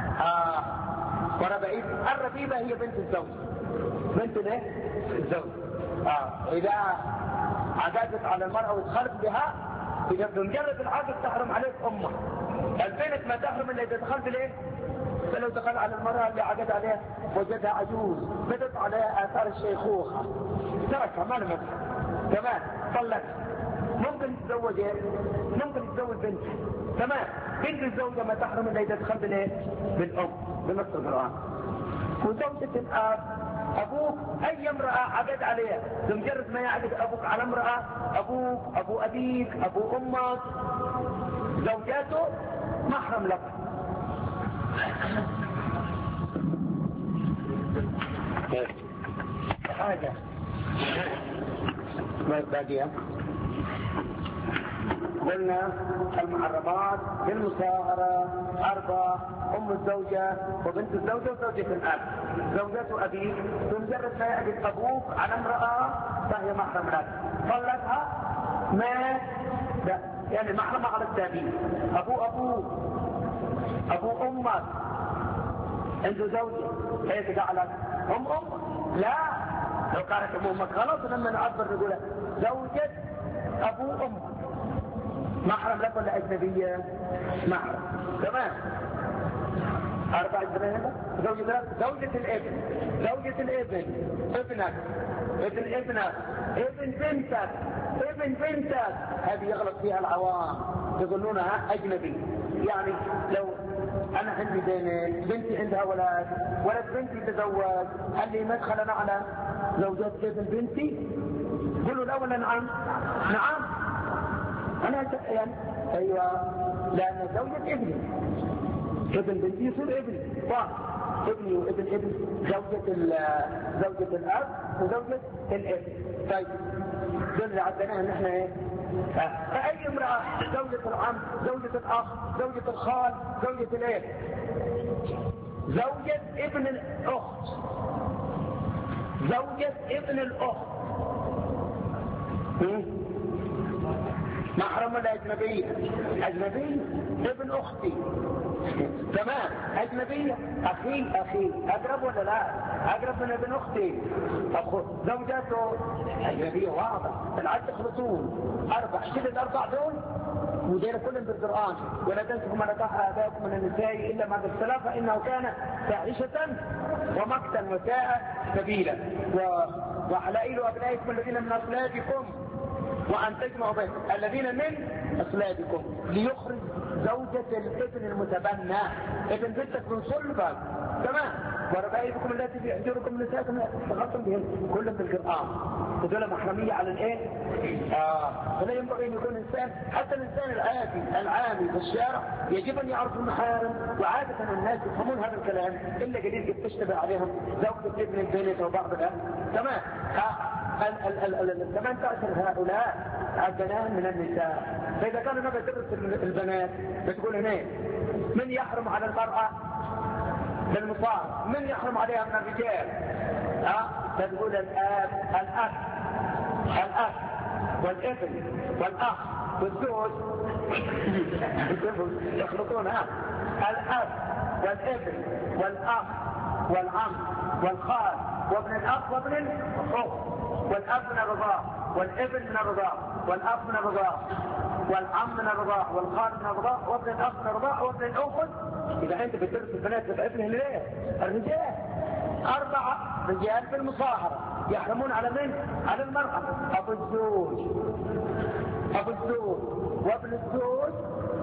وربيب الربيبة هي بنت الزوج. بنت الزوج إذا عقدت على المرأة وتخلف بها إذا بمجرد العقد تحرم عليك أمه. البنت ما تحرم إلا إذا دخلت ليه. فلو دخل على المرأة اللي عقد عليها وجدها عجوز بدت عليها آثار الشيخوخة تركها ما لمسها تمام. طلت ممكن تتزوج بنت تمام. بنت الزوجة ما تحرم إلا إذا دخلت ليه بالأم بنص القرآن. وزوجة الأب أبوك أي امرأة عقد عليها بمجرد ما يعقد أبوك على امرأة أبوك أبو أبيك أبو أمك زوجاته محرم لك. حاجة ما باقية. قلنا المحرمات بالمصاهرة 4. أم الزوجة وبنت الزوجة وزوجة الأب. زوجة أبيك بمجرد ما يعقد أبوك على امرأة فهي محرم لك. طلقها ما يعني محرمة على التابين. أبو أمك عنده زوجة هي تجعلك أم لا. لو كانت أمك غلط لما نعبر نقول زوجة أبو أمك محرم لك ولا أجنبية؟ محرم تمام. 4 زوجة الابن ابنك ابن ابنك، ابن بنتك، ابن بنتك، هذه يغلط فيها العوام يظنونها أجنبي. يعني لو أنا عندي بنتي عندها ولد بنتي تزوج، هل لي مدخل على زوجات ابن بنتي؟ قولوا لا ولا نعم؟ نعم. أنا يعني أيوة، لأن زوجة ابني ابن بنتي يصير ابني، ابني وابن ابن، زوجة الأب وزوجة الابن. طيب دول اللي عدناها ان احنا ايه؟ فأي امرأة زوجة العم، زوجة الأخ، زوجة الخال، زوجة الايه؟ زوجة ابن الأخت، زوجة ابن الأخت محرم ولا أجنبية؟ أجنبية. ابن أختي تمام، أجنبية. أخي أقرب ولا لا؟ أقرب من ابن أختي. زوجاته أجنبية واضح. العد يخلصون 4 شيل الأربع دول ودير كلهم بالقرآن. ولا تنسوا ما نكح آباؤكم من النساء إلا ما بالسلام فإنه كان فاحشة ومقتا وساء سبيلا. وحلائل أبنائكم الذين من أصلابكم وأن تجمعوا بين الذين من أصلابكم ليخرج زوجة الابن المتبنى، ابن بنتك من صلبك تمام. وربائبكم التي في حجوركم نساءكم تغطوا بهم كلهم بالقرآن. ودول محرمية على الايه؟ فلا ينبغي ان يكون انسان، حتى الانسان العامي في الشارع يجب ان يعرف المحارم. وعادة الناس يفهمون هذا الكلام الا قليل قد تشتبه عليهم زوجة ابن البنت وبعضها تمام. 18 هؤلاء عدناهم من النساء. فإذا كان نبي تدرس البنات بتقول هنا من يحرم على المرأة بالمصار، من يحرم عليها من الرجال؟ تقول الأب والابن والأخ والزوج يخلطون. الأب والابن والأخ والعم والخال وابن الأخ وابن الأخ، والأب من الرضاع والابن من الرضاع والأخ من الرضاع والعم من الرضاع والخال من الرضاع وابن الأخ من الرضاع وابن الأخت. إذا أنت بتدرس البنات بتعرفني ليه؟ الرجال 4 رجال في المصاهرة يحرمون على من؟ على المرأة. أبو الزوج وابن الزوج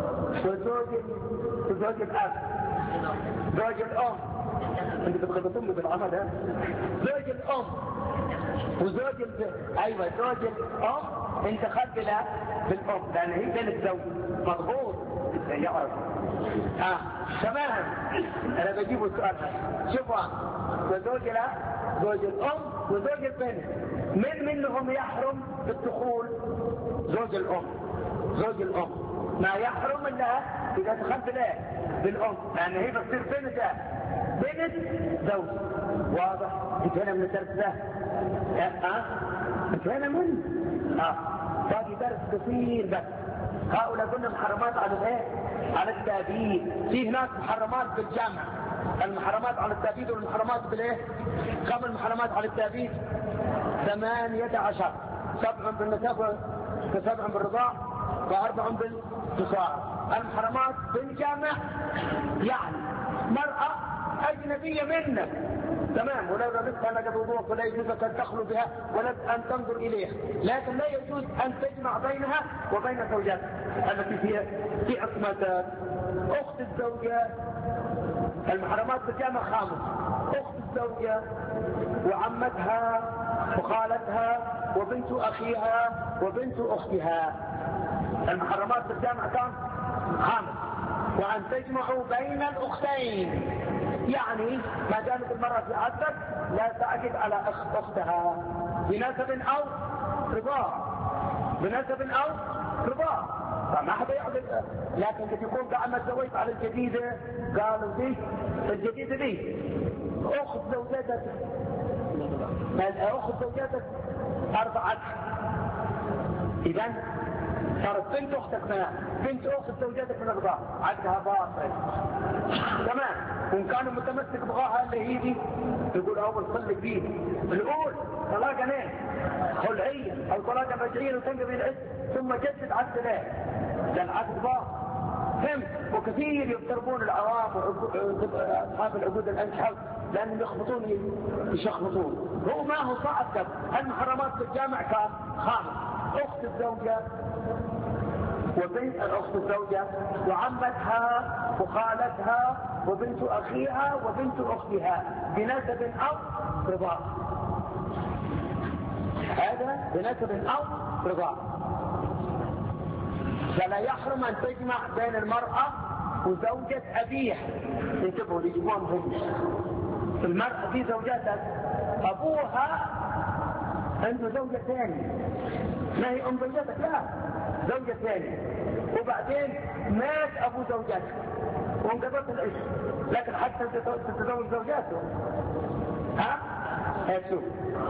وزوج الأب، زوج الأم. انت بتخططون لي بالعمل ده. زوج الأم وزوج ايوه زوج الأم انت خلف بالأم لأن هي كانت زوج مضبوط يعرف. تمام. انا بجيب السؤال شوفوا، وزوج زوج الأم وزوج البنت من منهم يحرم بالدخول؟ زوج الأم ما يحرم الا اذا دخلت له بالأم، لأن هي بتصير بنت زوج. واضح؟ انتهينا من الدرس ده. انتهينا منه. باقي درس قصير بس. هؤلاء كنا محرمات على الايه؟ على التأبيد. في هناك محرمات بالجمع، المحرمات على التأبيد والمحرمات بالايه؟ كم المحرمات على التأبيد؟ 18. 7 بالنسب و7 بالرضاع و4 بالتصاعد. المحرمات بالجمع يعني مرأة أجنبية منك تمام، ولو ربطها لك بوضوء ولا يجوز أن تخلو بها ولا أن تنظر إليها، لكن لا يجوز أن تجمع بينها وبين زوجات التي في عصمة أخت الزوجة. المحرمات بالجامع 5: أخت الزوجة وعمتها وخالتها وبنت أخيها وبنت أختها. المحرمات بالجامع كم؟ 5. وأن تجمعوا بين الأختين، يعني ما دامت المرأة في عدك لا تعجب على أختها بنسب أو رضاع، فما حدا يعجب. لكن قد يكون بعد ما تزوجت على الجديدة قالوا دي الجديدة دي أخت زوجتك، أخت زوجتك 4 إذن صارت بنت أختك بنت أخت زوجتك من الرضاع، عدها باطل تمام. وإن كانوا متمسك بغاها اللي هي دي يقول أول صلك بيه الأول طلاقا خلعية أو طلاقا رجعية وتنقضي العد ثم جدد عد له، ده العد باطل. فهمت؟ وكثير يضطربون العوام وأصحاب العقود الأنحل لأنهم يشخبطون. هو ما هو صعب كم المحرمات في الجامع كان خامس: أخت الزوجة وبنت الأخت الزوجة وعمتها وخالتها وبنت أخيها وبنت أختها بنسب أو رضاع. هذا بنسب أو رضاع. فلا يحرم أن تجمع بين المرأة وزوجة أبيها. انتبهوا لجموع مهم. المرأة في زوجاتك أبوها عنده زوجة ثانية، ما هي أم زوجتك، لا زوجة ثانية، وبعدين مات أبو زوجتك وانقضت العشق، لكن حتى تتزوج زوجاته شوف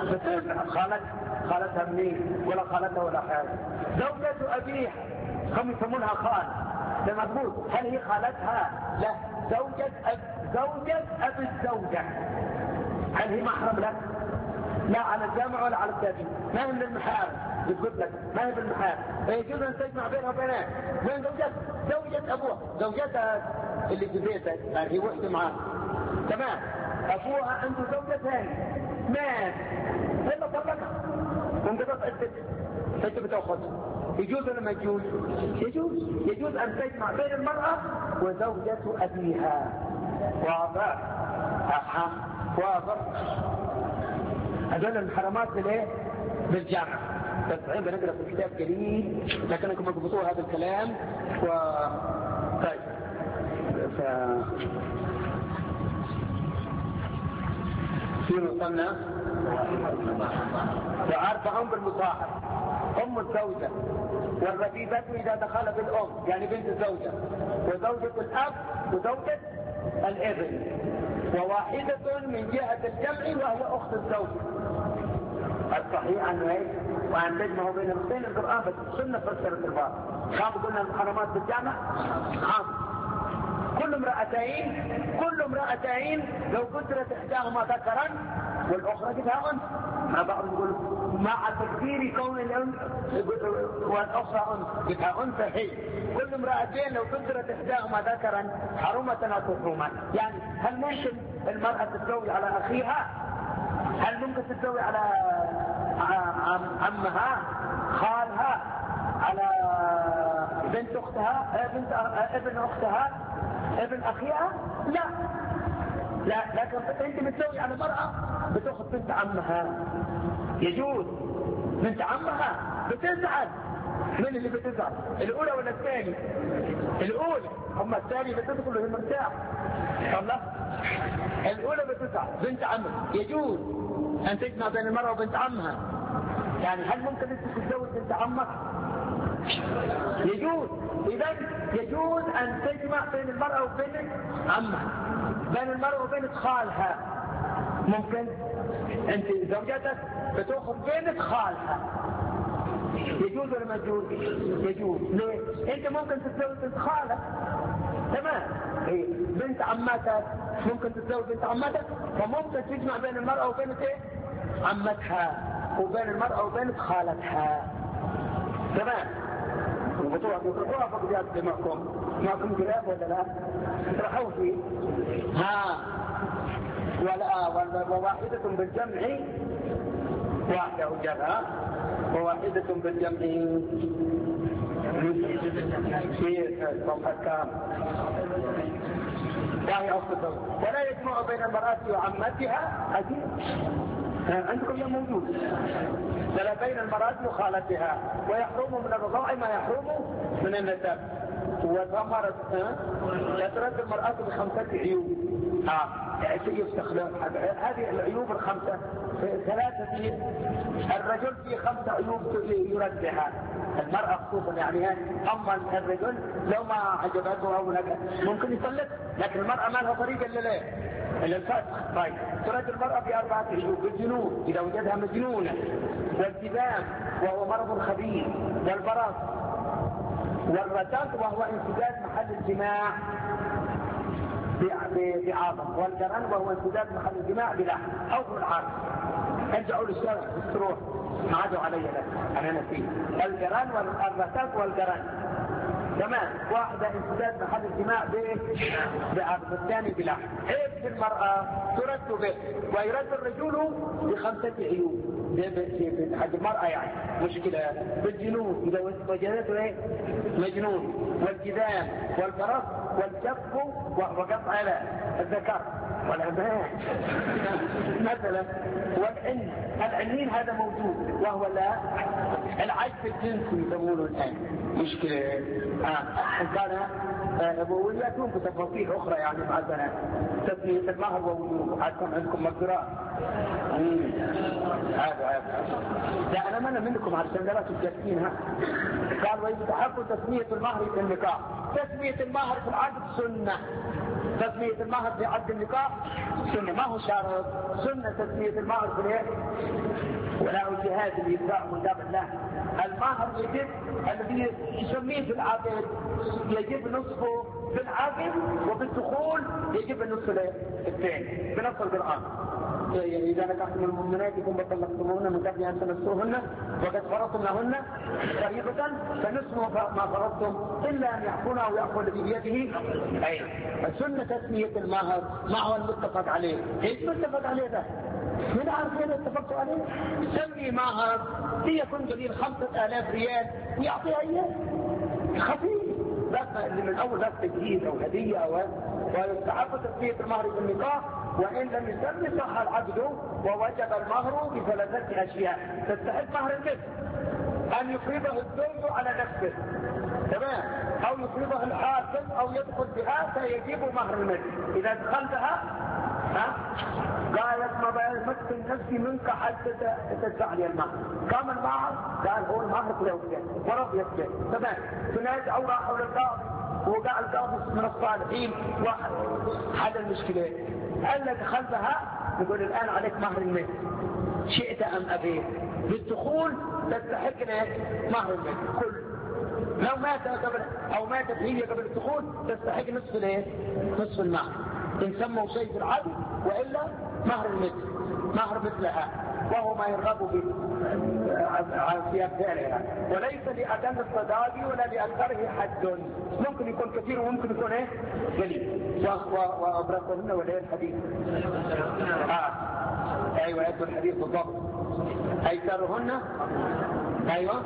خالتها منين ولا خالتها ولا حاجة. زوجة أبيها هم يسمونها خال. لما تقول هل هي خالتها؟ لا، زوجة أبي الزوجة. هل هي محرم لك؟ لا على الجامع ولا على التابعين، ما هي من المحارم. بتقول لك ما هي بالمحارم، فيجوز ان تجمع بينها وبينها. وين زوجة ابوها، زوجتها اللي في بيتك هي وحده معاها تمام، ابوها عنده زوجة ثانية مات الا طلقها وانقضت عدتها، انت بتاخذها. يجوز ولا ما يجوز؟ يجوز ان تجمع بين المرأة وزوجة ابيها. واضح؟ واضح. هذول المحرمات بالايه؟ بالجامع. بس عين بنقرا في كتاب قليل لكنكم اضبطوا هذا الكلام طيب. في مصنف وأربع بالمصاحب: أم الزوجة والربيبة إذا دخل بالأم يعني بنت الزوجة، وزوجة الأب وزوجة الابن، وواحدة من جهة الجمع وهو أخت الزوجة. الصحيح أنه إيه؟ وأن تجمعوا بين الاثنين. القرآن بس السنة فسرت البعض. كم قلنا المحرمات بالجامع؟ خمس. كل امرأتين لو قدرت إحداهما ذكرا والأخرى جدها أنثى. ما بعض يقول مع تكبير كون والأخرى أنثى جدها أنثى هي. كل امرأتين لو قدرت إحداهما ذكرا حرمة أو تحرما. يعني هل ممكن المرأة تتزوج على أخيها؟ هل ممكن تتزوج على عمها خالها على بنت أختها ابن أختها ابن أخيها؟ لا لكن أنت بتزوج على مرأة بتأخذ بنت عمها يجوز. بنت عمها بتزعل. من اللي بتزعل؟ الأولى ولا الثاني؟ الأولى. أما الثاني بتدخل وهي مرتاح. الله، الأولى بتزعل. بنت عمها يجوز أن تجمع بين المرأة وبنت عمها. يعني هل ممكن أنت تتزوج بنت عمك؟ يجوز. إذا يجوز أن تجمع بين المرأة وبين عمها، بين المرأة وبين خالها. ممكن أنت زوجتك بتأخذ بنت خالها. يجوز ولا ما يجوز؟ يجوز. ليه؟ أنت ممكن تتزوج بنت خالك تمام. بنت عمتك ممكن تتزوج بنت عمتك، فممكن تجمع بين المرأة وبين عمتها وبين المرأة وبين خالتها تمام. وبطوها فقديات معكم جلاب ولا لا؟ ترحوا فيه وواحدة بالجمع واحدة وجبها وواحدة بالجمع في صفحة كام وهي أخت الزوج. ولا يجمع بين المرأة وعمتها أكيد عندكم يوم موجود. ولا بين المرأة وخالتها. ويحرم من الرضاع ما يحرم من النسب. وثمرت تترد المرأة ب5 عيوب يستخدم هذه العيوب ال5 3. الرجل في 5 عيوب يردها المرأة خصوصا يعني. أما الرجل لو ما عجبته أو ممكن يطلق، لكن المرأة ما لها طريقة إلا الفسخ. طيب ترد المرأة ب4 عيوب: الجنون إذا وجدها مجنونة، والجذام وهو مرض خبيث، والبراس، والرتاق وهو انسداد محل الجماع بعظم، والجرن وهو انسداد محل الجماع بلحم أو بالعظم. ارجعوا للشرع بالسروح ما عادوا علي لك أنا نسيت. الجرن والرتاق والجرن تمام. واحدة انسداد محل الجماع بعقد، الثاني بلحم. عيب في المرأة ترد به، ويرد الرجل ب5 عيوب حق المرأة، يعني مشكلة بالجنون إذا وجدته مجنون، والجذام والفرس والكف وقطع على الذكر والأبهات مثلا، العنين هذا موجود، وهو لا العجز الجنسي يسمونه الآن مشكلة. كان وياتون بتفاصيل أخرى يعني مع البنات، تسمية المهر ووجوه، حتى عندكم مقدرات. هذا لا أنا منع منكم عشان لا تجسينها. قال ويستحب تسمية المهر في النكاح. تسمية المهر في العقد سنة، تسمية المهر في عقد النكاح سنة، ما هو شرط، سنة تسمية المهر في الايه؟ ولا الجهاد اللي يدفع من دام الله. المهر يجب الذي يسميه في العقد يجب نصفه في العقد، وبالدخول يجب النصف الثاني بنص القرآن. إذا نكحتم المؤمنات ثم طلقتموهن من قبل أن تمسوهن وقد فرضتم لهن فريضة فنصف ما فرضتم إلا أن يحكون أو يأخذ بيده. أي سنة تسمية المهر ما هو المتفق عليه. إيش متفق عليه ده؟ من عارفين اتفقتوا عليه؟ سمي مهر ليكن قليل 5000 ريال ويعطيها إياه خفيف، بس اللي من أول بس تجهيز أو هدية أو ويستحب تسمية المهر في النكاح. وإن لم يسمي صح العقد ووجب المهر ب3 أشياء. تستحق مهر المثل أن يفرضه الزوج على نفسه، تمام، أو يفرضه الحاكم أو يدخل بها فيجب مهر المثل. إذا دخل بها قالت ما بيمثل نفسي منك حتى تدفع لي المهر. كم المهر؟ قال هو المهر كله ورب يسجد، تمام. تنازع أو راح حول القاضي وقع القاضي من الصالحين وحل المشكلة. الذي خلفها يقول الآن عليك مهر المثل، شئت أم أبيت. بالدخول تستحقنا مهر المثل كل. لو مات قبل أو ماتت هي قبل الدخول تستحق نصف المهر إن سموا شيء في العدل، وإلا مهر المثل مهر مثلها، وهو ما يرغب به في أمثالها. وليس لأدم الصداق ولا لأكثره حد، ممكن يكون كثير وممكن يكون قليل. وأبرزهن ولا الحديث أيوة يدو الحديث بالضبط. أيسرهن أيوة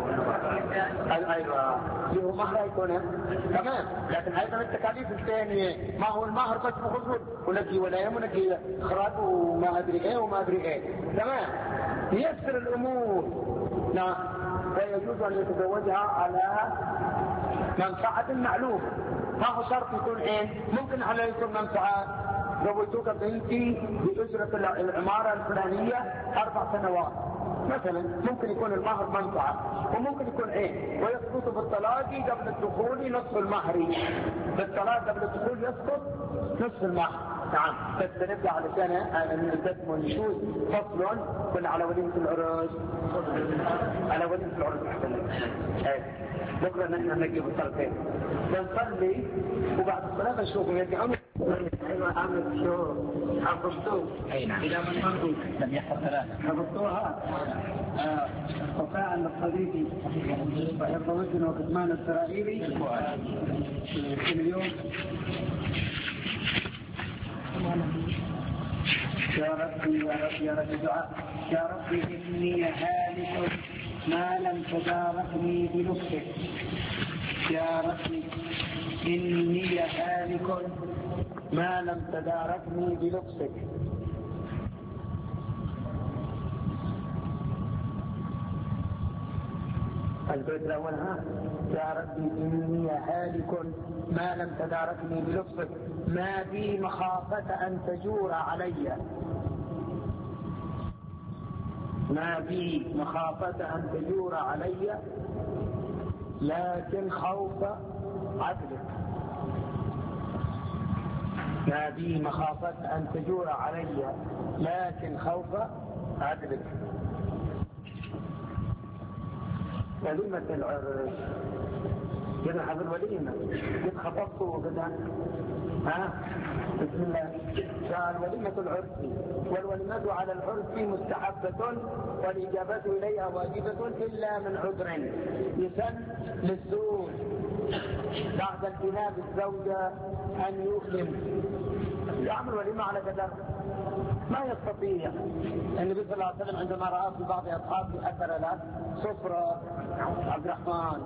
له مهر يكون تمام. لكن أيضا التكاليف الثانية ما هو المهر بس بخصوص ونجي ولا يمنجي إخراج وما أدري إيه وما أدري إيه، تمام. يسر الأمور. نعم. ويجوز أن يتزوجها على منفعة معلومة، ما هو شرط يكون ممكن على يكون منفعة. زوجتك بنتي بأجرة العمارة الفلانية 4 سنوات مثلا، ممكن يكون المهر منفعة، وممكن يكون ويسقط بالطلاق قبل الدخول نصف المهر. بالطلاق قبل الدخول يسقط نصف المهر. نعم. بس نبدأ على سنة القسم والنشوز فصل كنا على وليمة العروس. على وليمة العروس أحسن. بكرة نحن نجيب الصلاتين بنصلي وبعد الصلاة نشوفه يرجعون. أيوة عمل شو حفظتوه؟ أي نعم. إذا من منقول لم يحفظ 3 حفظتوها. وفاء الصديقي وحفظ وزن وكتمان السرائيري كل يوم. يا ربي يا ربي يا ربي دعاء. يا ربي إني هالك ما لم تباركني بلطفك. يا ربي إني هالك ما لم تداركني بلطفك. البيت الأول يا ربي إني هالك ما لم تداركني بلطفك، ما بي مخافة أن تجور علي. ما بي مخافة أن تجور علي لكن خوف عدلك. ما بي مخافة أن تجور علي لكن خوف عدلك. وليمة العرس كده حب الوليمة قد خطبته وكده بسم الله. قال وليمة العرس والوليمة على العرس مستحبة والإجابة إليها واجبة إلا من عذر. يسن للزوج بعد البناء بالزوجة أن يؤلم يعمل وليمة على قدر ما يستطيع. النبي صلى الله عليه وسلم عندما رأى في بعض أصحابه أثر له صفرة عبد الرحمن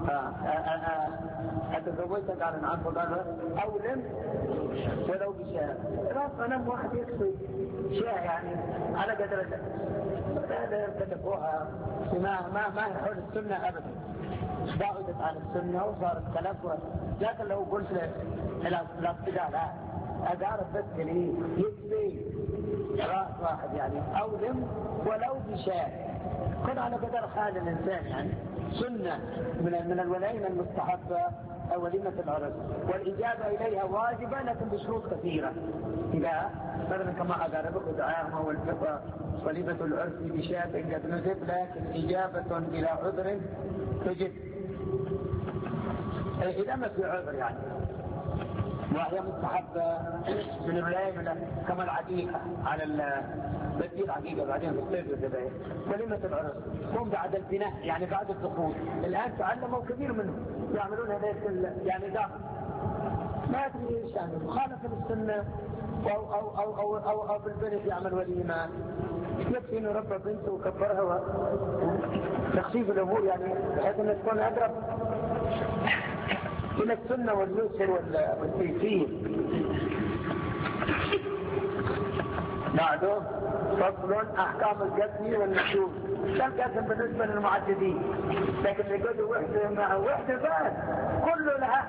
أتزوجت قال نعم فقال أولم ولو بشاء فنم واحد يكفي شاء يعني على قدر هذا يرتكبوها ما يحول السنة أبدا. بعدت عن السنة وصارت تلفظ. لكن لو قلت له الابتداء لا أدار بس يكفي رأس واحد يعني أولم ولو بشاء كن على قدر حال الإنسان يعني سنة من الوليمة المستحبة أو وليمة العرس، والإجابة إليها واجبة لكن بشروط كثيرة. إذا مثلا كما أقاربك دعاهم أو الفقه وليمة العرس بشاء قد نزل لكن إجابة إلى عذر تجد إذا ما في عذر يعني، وهي مستحبة من الوليمة كما العقيقة على بدي العقيقة بعدين بالصيف والذبائح. وليمة العرس هم بعد البناء يعني بعد الدخول. الآن تعلموا كثير منهم يعملون هذا يعني ده ما أدري إيش يعني مخالفة للسنة أو بالبنت يعمل وليمة يكفي إنه ربى بنته وكبرها وتخفيف الأمور يعني بحيث أن تكون أقرب إلى السنة واليسر والتيسير. بعده فصل أحكام القسم والنشوز. لا القسم بالنسبة للمعددين لكن يقولوا وحدة مع وحدة بس كله لها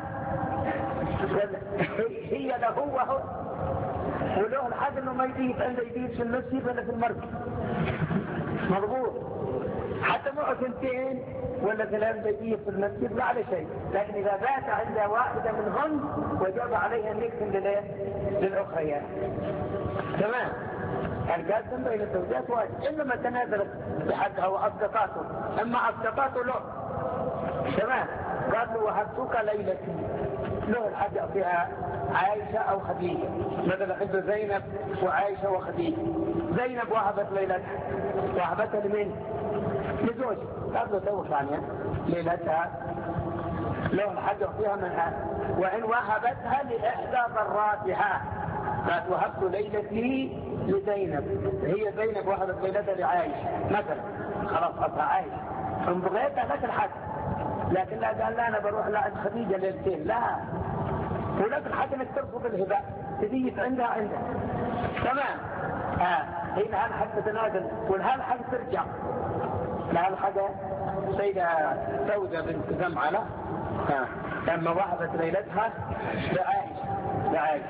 هي له وهو وله الحد انه ما يجيب عنده يجيب في المسجد ولا في المركز مضبوط حتى معه سنتين ولا ثلاث يجيب في المسجد لا على شيء. لكن اذا بات عند واحدة منهن وجب عليها ان يقسم للاخريات. تمام. القسم بين الزوجات واجب انما تنازلت بحدها واصدقاته اما اصدقاته له تمام قالوا وهبتك ليلتي له الحد فيها عائشة أو خديجة مثلا عنده زينب وعائشة وخديجة. زينب وهبت ليلتها وهبتها لمن؟ لزوج قبل توقف عنها ليلتها له الحد فيها منها وإن وهبتها لإحدى ضراتها قالت وهبت ليلتي لزينب هي زينب وهبت ليلتها لعائشة مثلا خلاص أصها عائشة ثم بغيتها لك الحد. لكن لا قال لا أنا بروح لعند خديجة ليلتين لا ولكن حتى انك ترفض الهباء تزيد عندها تمام. هنا هالحد تتنازل والهالحد ترجع لهالحد سيدة سودة بنت زمعة لما وهبت ليلتها لعائشة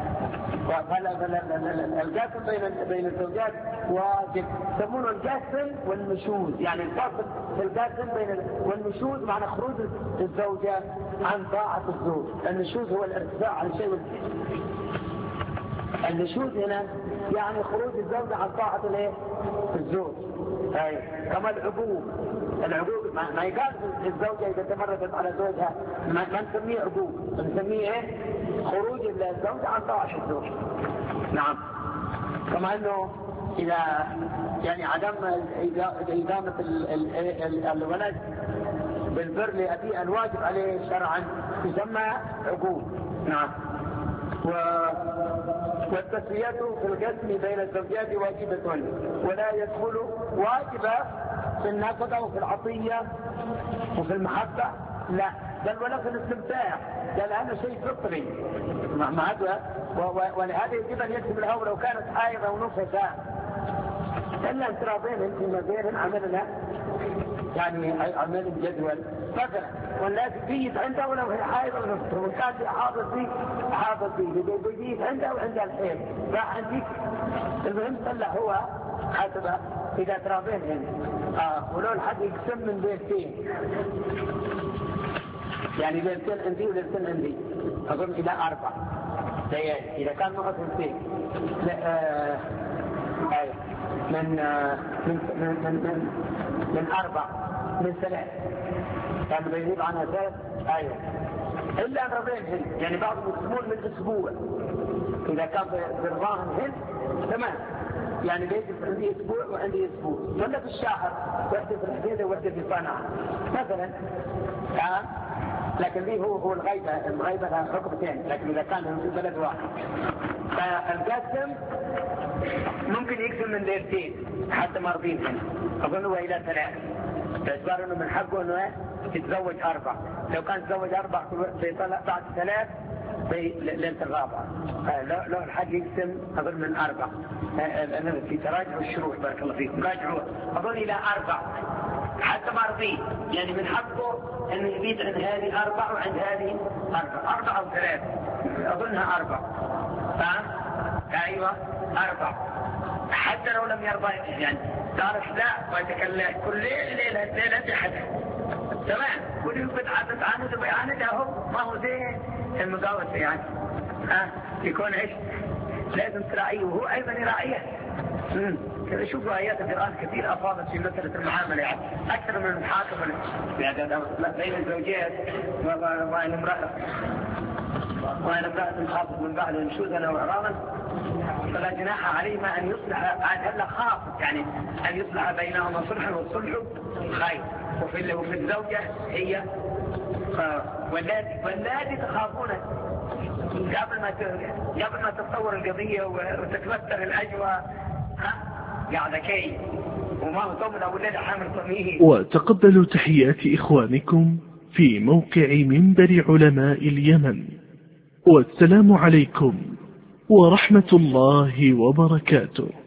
القاسم بين الزوجات واجب يسمونه القاسم والنشوز يعني الفاصل في القاسم والنشوز معنى خروج الزوجة عن طاعة الزوج. النشوز هو الارتفاع عن شيء النشوز هنا يعني خروج الزوجة عن طاعة الزوج. كما العقوق ما يقال الزوجة إذا تمردت على زوجها ما نسميه عقوق نسميه خروج الزوجة عن طاعة الزوج. نعم. كما أنه إذا يعني عدم إدامة الولد بالبر لأبيه الواجب عليه شرعا يسمى عقوق. نعم. والتسوية في القسم بين الزوجات واجبة ولا يدخل واجبة في النفقة وفي العطية وفي المحبة لا بل ولا في الاستمتاع لأن هذا شيء فطري مع هذا ولهذا يجب أن يكتب له لو كانت حائضة ونفساء إلا أن تراضين انت ما بين عملنا يعني عمل الجدول مثلا والناس بيجي عندها ولو هي حائضة ونفسها وكان حافظ فيه بيجي عندها وعندها الحيض راح عندك المهم طلع هو حسب إذا تراضين هنا ولو الحد يقسم من بيتين يعني بيتين عندي وليتين عندي أظن إلى 4 إذا كان معه بيتين من 4 من 3 كان بيجيب عنها 3 أيوة إلا أن رضين هن يعني بعضهم يقسمون من أسبوع إذا كان برضاهم هن تمام يعني بيجب عندي أسبوع وعندي أسبوع ولا في الشهر وحدة في الحديدة وحدة في صنعاء مثلا لكن ذي هو الغيبة لها حكمتين، لكن إذا كان في بلد واحد فالقسم ممكن يقسم من ليلتين حتى مرضين هنا، أظن هو إلى 3 باعتبار إنه من حقه إنه يتزوج 4. لو كان يتزوج 4 بيطلع بعد 3 ليلة الرابعة. له الحق يقسم أظن من 4. أنا في تراجع الشروط بارك الله فيكم راجعوا أظن إلى 4 حتى مرضين، يعني من حقه إنه يبيت عند هذه 4 وعند هذه 4 أو 3 أظنها 4. أيوة 4 حتى لو لم يرضى يعني تعرف لا ويتكلم كل ليلة حدث تمام كل يوم بتعاند وبيعاند اهو ما هو زين المقاوسة يعني يكون ايش لازم تراعيه وهو ايضا يراعيه. كذا شوفوا ايات القرآن كثير افاضت في مسألة المعاملة يعني اكثر من المحاكمة بين الزوجات وان امرأة خافت من بعد نشوزا او اعراضا فلا جناح عليهما ان يصلح هلا خاف يعني ان يصلح بينهما صلحا والصلح خير. وفي الزوجة هي واللاتي تخافون قبل ما تتصور القضية وتتوتر الأجواء قاعدة كي وما هو طمنا والذي حامل طميه. وتقبلوا تحيات إخوانكم في موقع منبر علماء اليمن، والسلام عليكم ورحمة الله وبركاته.